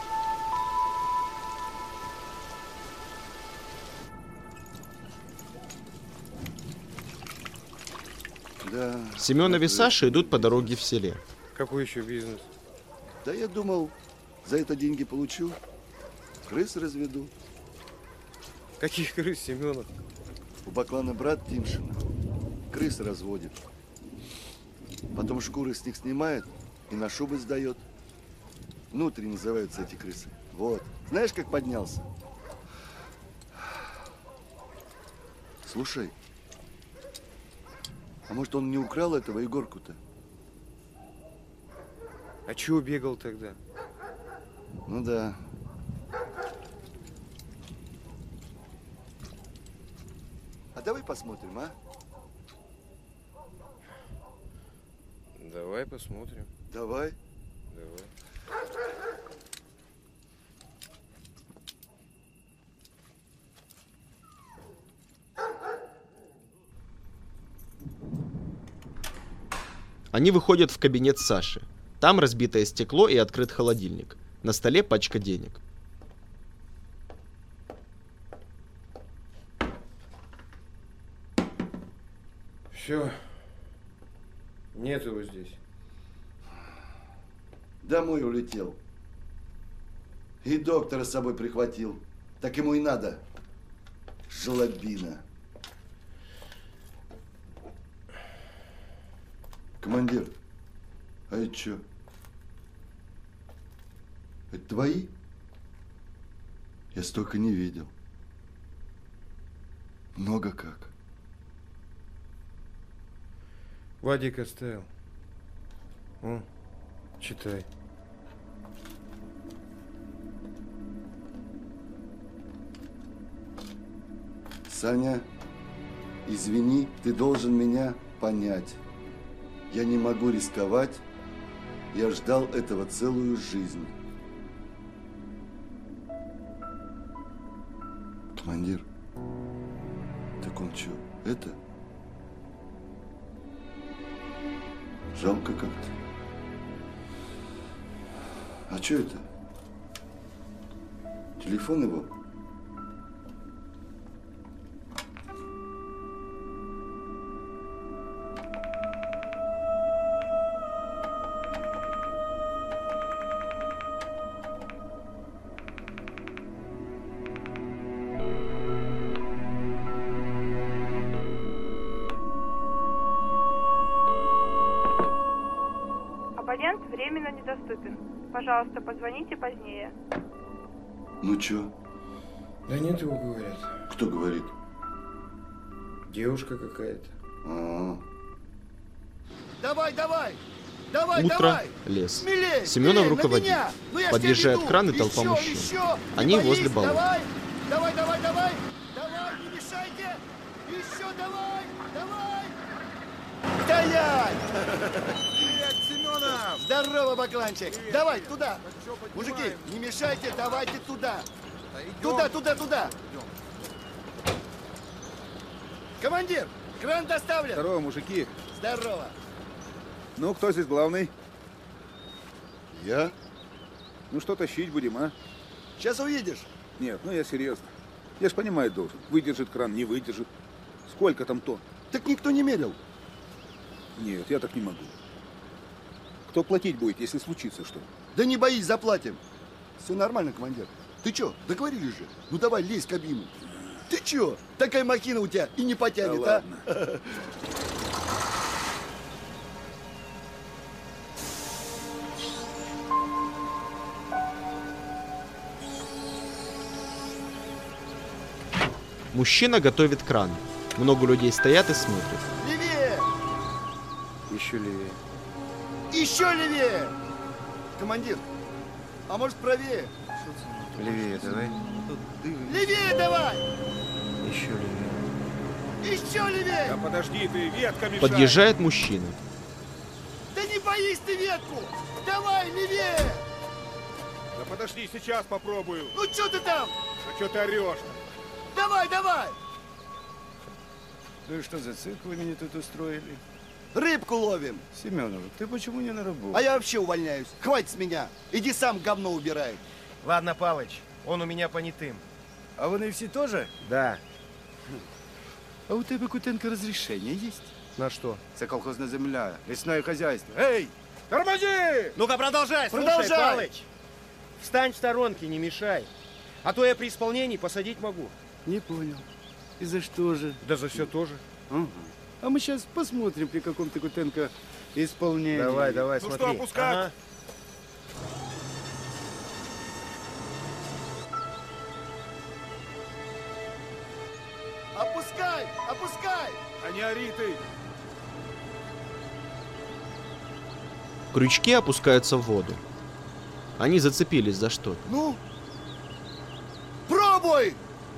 Да. Семенов и Саша идут по дороге в селе. Какой еще бизнес? Да я думал, за это деньги получу, крыс разведу. Каких крыс, Семенов? У Баклана брат Тимшина крыс разводит. Потом шкуры с них снимает и на шубы сдает. Внутри называются эти крысы. Вот. Знаешь, как поднялся? Слушай, а может он не украл этого Егорку-то? А чего бегал тогда? Ну да. А давай посмотрим, а? Давай посмотрим. Давай. Давай. Они выходят в кабинет Саши. Там разбитое стекло и открыт холодильник. На столе пачка денег. Все. Нет его здесь. Домой улетел. И доктора с собой прихватил. Так ему и надо. Жлобина. Командир, а это что? Это твои? Я столько не видел. Много как. Вадик оставил. О, читай. Саня, извини, ты должен меня понять. Я не могу рисковать. Я ждал этого целую жизнь. Командир, так он что, это? Жалко как-то. А что это? Телефон его? временно недоступен. Пожалуйста, позвоните позднее. Ну чё? Да нет его, говорят. Кто говорит? Девушка какая-то. А-а-а. Давай, давай! Давай, Утро, давай! лес. Смелей, Семенов смелей, руководит. на меня! Ну, я ж Подъезжает тебя кран и веду. толпа Еще, мужчин. еще! Они Не боись, возле болота. Давай, давай, давай, давай! Давай, не мешайте! Еще давай, давай! Стоять! Привет, Семенов! Здорово, Бакланчик! Давай, туда! Мужики, не мешайте, давайте туда! Туда, туда, туда! Командир, кран доставлен! Здорово, мужики. Здорово! Ну, кто здесь главный? Я? Ну, что тащить будем, а? Сейчас увидишь. Нет, ну я серьезно. Я ж понимать должен. Выдержит кран, не выдержит. Сколько там тонн? Так никто не мерил. Нет, я так не могу. Кто платить будет, если случится что? Да не боись, заплатим. Все нормально, командир. Ты чё, договорились же? Ну давай, лезь в кабину. Ты чё? Такая махина у тебя и не потянет, Да а? ладно. Мужчина готовит кран. Много людей стоят и смотрят. Левее! Еще левее. Еще левее! Командир, а может правее? Левее давай. Левее давай! Еще левее. Еще левее! Да подожди ты, ветка мешает. Подъезжает мужчина. Да не боись ты ветку! Давай, левее! Да подожди, сейчас попробую. Ну что ты там? А что ты орешь? Давай, давай! Ну и что за цирк вы меня тут устроили? Рыбку ловим. Семенов, ты почему не на работу? А я вообще увольняюсь. Хватит с меня. Иди сам говно убирай. Ладно, Палыч, он у меня понятым. А вони всі тоже? Да. А у тебе, Кутенко, разрешение есть? На что? Це колхозна земля, лесное хозяйство. Эй! Тормози! Ну-ка, продолжай, Продолжай! слушай, Палыч. Встань в сторонке, не мешай. А то я при исполнении посадить могу. Не понял. И за что же? Да за все тоже. Ага. А мы сейчас посмотрим, при каком ты, Кутенко, исполнении. Давай, давай, Ну смотри. что, опускать? Ага. Опускай! Опускай! А не ори ты. Крючки опускаются в воду. Они зацепились за что-то. Ну? Пробуй!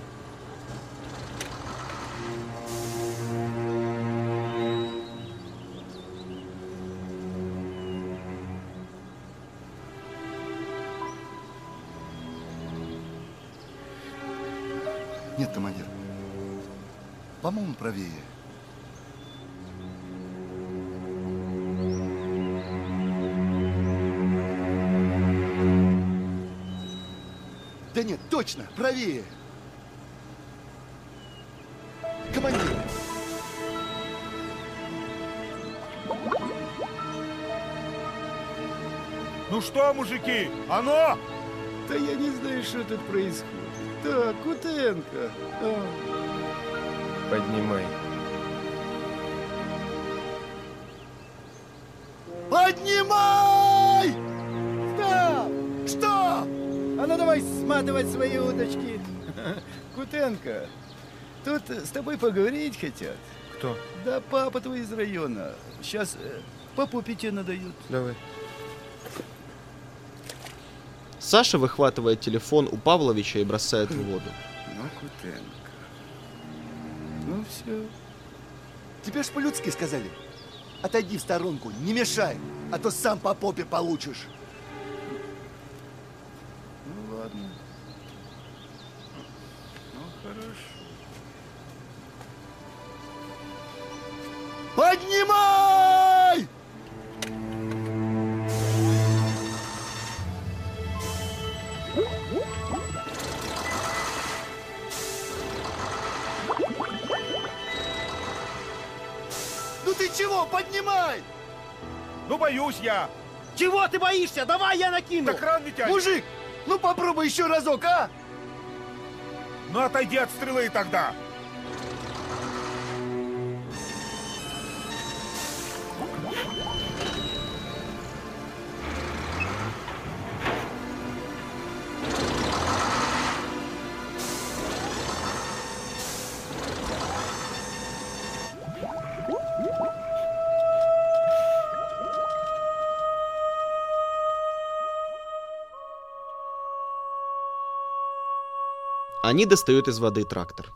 Нет, командир. По-моему, правее. Да нет, точно, правее. Командир. Ну что, мужики, оно? Да я не знаю, что тут происходит. Так, Кутенко. А. Поднимай. Поднимай! Стоп! Что? А ну давай сматывать свои удочки. Кутенко, тут с тобой поговорить хотят. Кто? Да папа твой из района. Сейчас э, по попе тебе надают. Давай. Саша выхватывает телефон у Павловича и бросает в воду. Ну, Кутенко. Ну все. Тебе ж по-людски сказали. Отойди в сторонку, не мешай, а то сам по попе получишь. Ну ладно. Ну хорошо. Поднимай! Ну ты чего? Поднимай! Ну боюсь я. Чего ты боишься? Давай я накину. Да кран не тянет. Мужик, ну попробуй еще разок, а? Ну отойди от стрелы тогда. Они достают из воды трактор.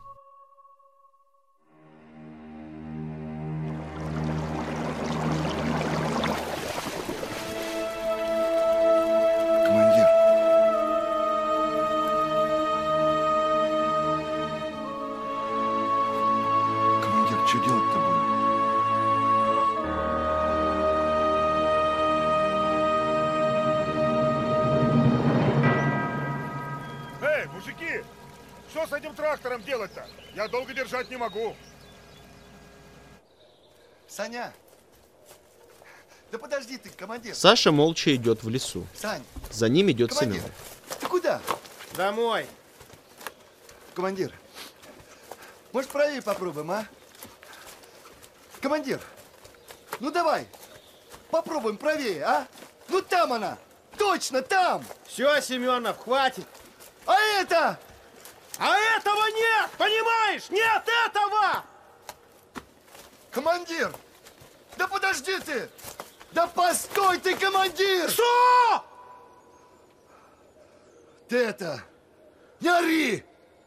Командир. Командир, что делать-то будем? Эй, мужики! Что с этим трактором делать-то? Я долго держать не могу. Саня! Да подожди ты, командир. Саша молча идет в лесу. Сань! За ним идет Командир, Семен. ты куда? Домой. Командир, может, правее попробуем, а? Командир, ну давай, попробуем правее, а? Ну там она, точно там! Все, Семенов, хватит. А это? А этого нет, понимаешь? Нет этого! Командир, да подожди ты! Да постой ты, командир! Что? Ты это, не ори!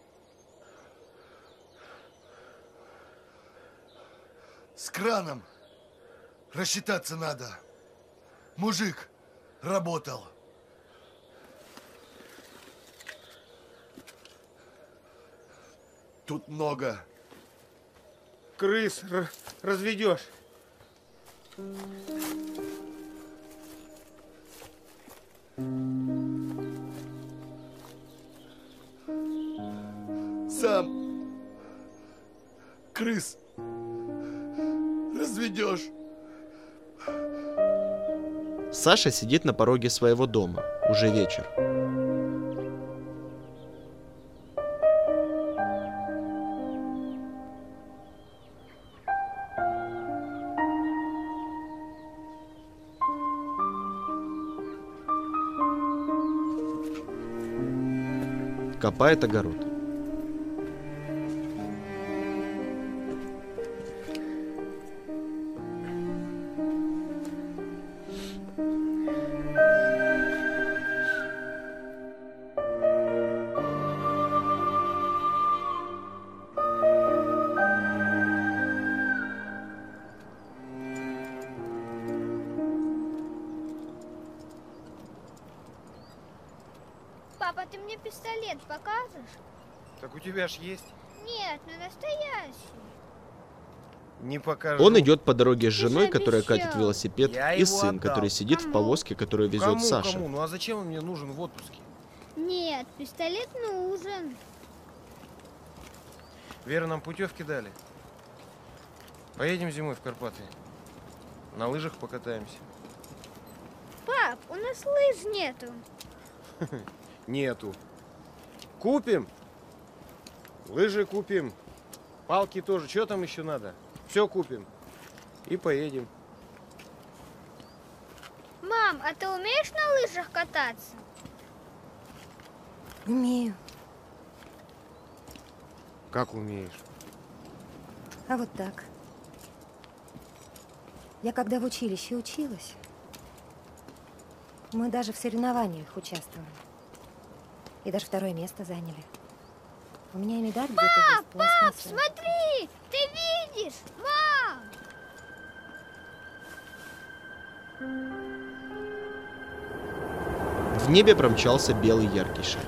С краном рассчитаться надо. Мужик работал. Тут много. Крыс разведешь. Сам крыс разведешь. Саша сидит на пороге своего дома. Уже вечер. Копает огород. Папа, ты мне пистолет покажешь? Так у тебя ж есть. Нет, ну настоящий. Не покажу. Он идет по дороге с Ты же женой, которая обещал. катит велосипед, Я и его сын, отдал. который сидит в повозке, которую везет Кому, Саша. кому? Ну а зачем он мне нужен в отпуске? Нет, пистолет нужен. Вера, нам путевки дали. Поедем зимой в Карпаты. На лыжах покатаемся. Пап, у нас лыж нету. Нету. Купим. Лыжи купим. Палки тоже. Что там еще надо? Все купим. И поедем. Мам, а ты умеешь на лыжах кататься? Умею. Как умеешь? А вот так. Я когда в училище училась, мы даже в соревнованиях участвовали. И даже второе место заняли. У меня и медаль где-то есть. Пап, пап, смотри! Ты видишь? Мам! В небе промчался белый яркий шар.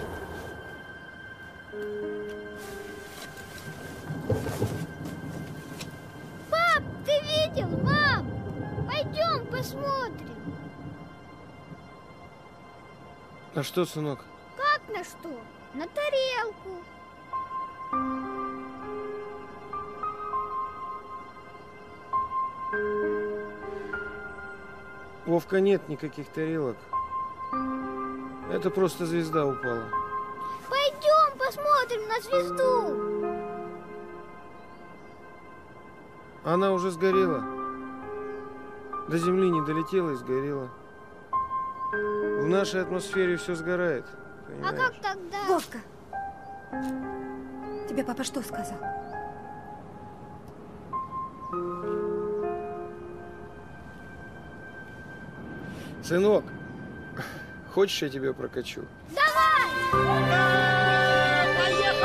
Пап, ты видел? Мам! Пойдем посмотрим. А что, сынок? Как на что? На тарелку. Вовка, нет никаких тарелок. Это просто звезда упала. Пойдем посмотрим на звезду. Она уже сгорела. До земли не долетела и сгорела. В нашей атмосфере все сгорает. А как тогда? Вовка, тебе папа что сказал? Сынок, хочешь, я тебя прокачу? Давай! Поехали!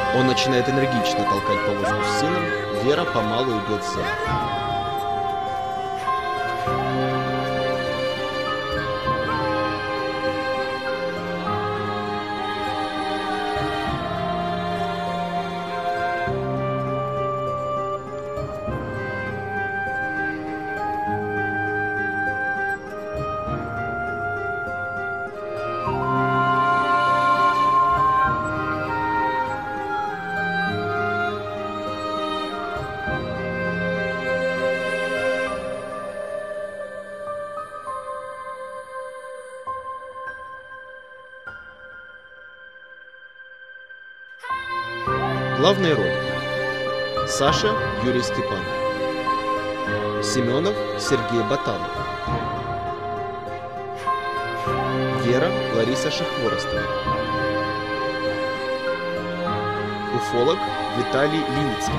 Он начинает энергично толкать повозку с сыном, Вера помалу идет сзади. Главные роли: Саша Юрий Степанов, Семенов Сергей Баталов, Вера Лариса Шахворостова, уфолог Виталий Леницкий.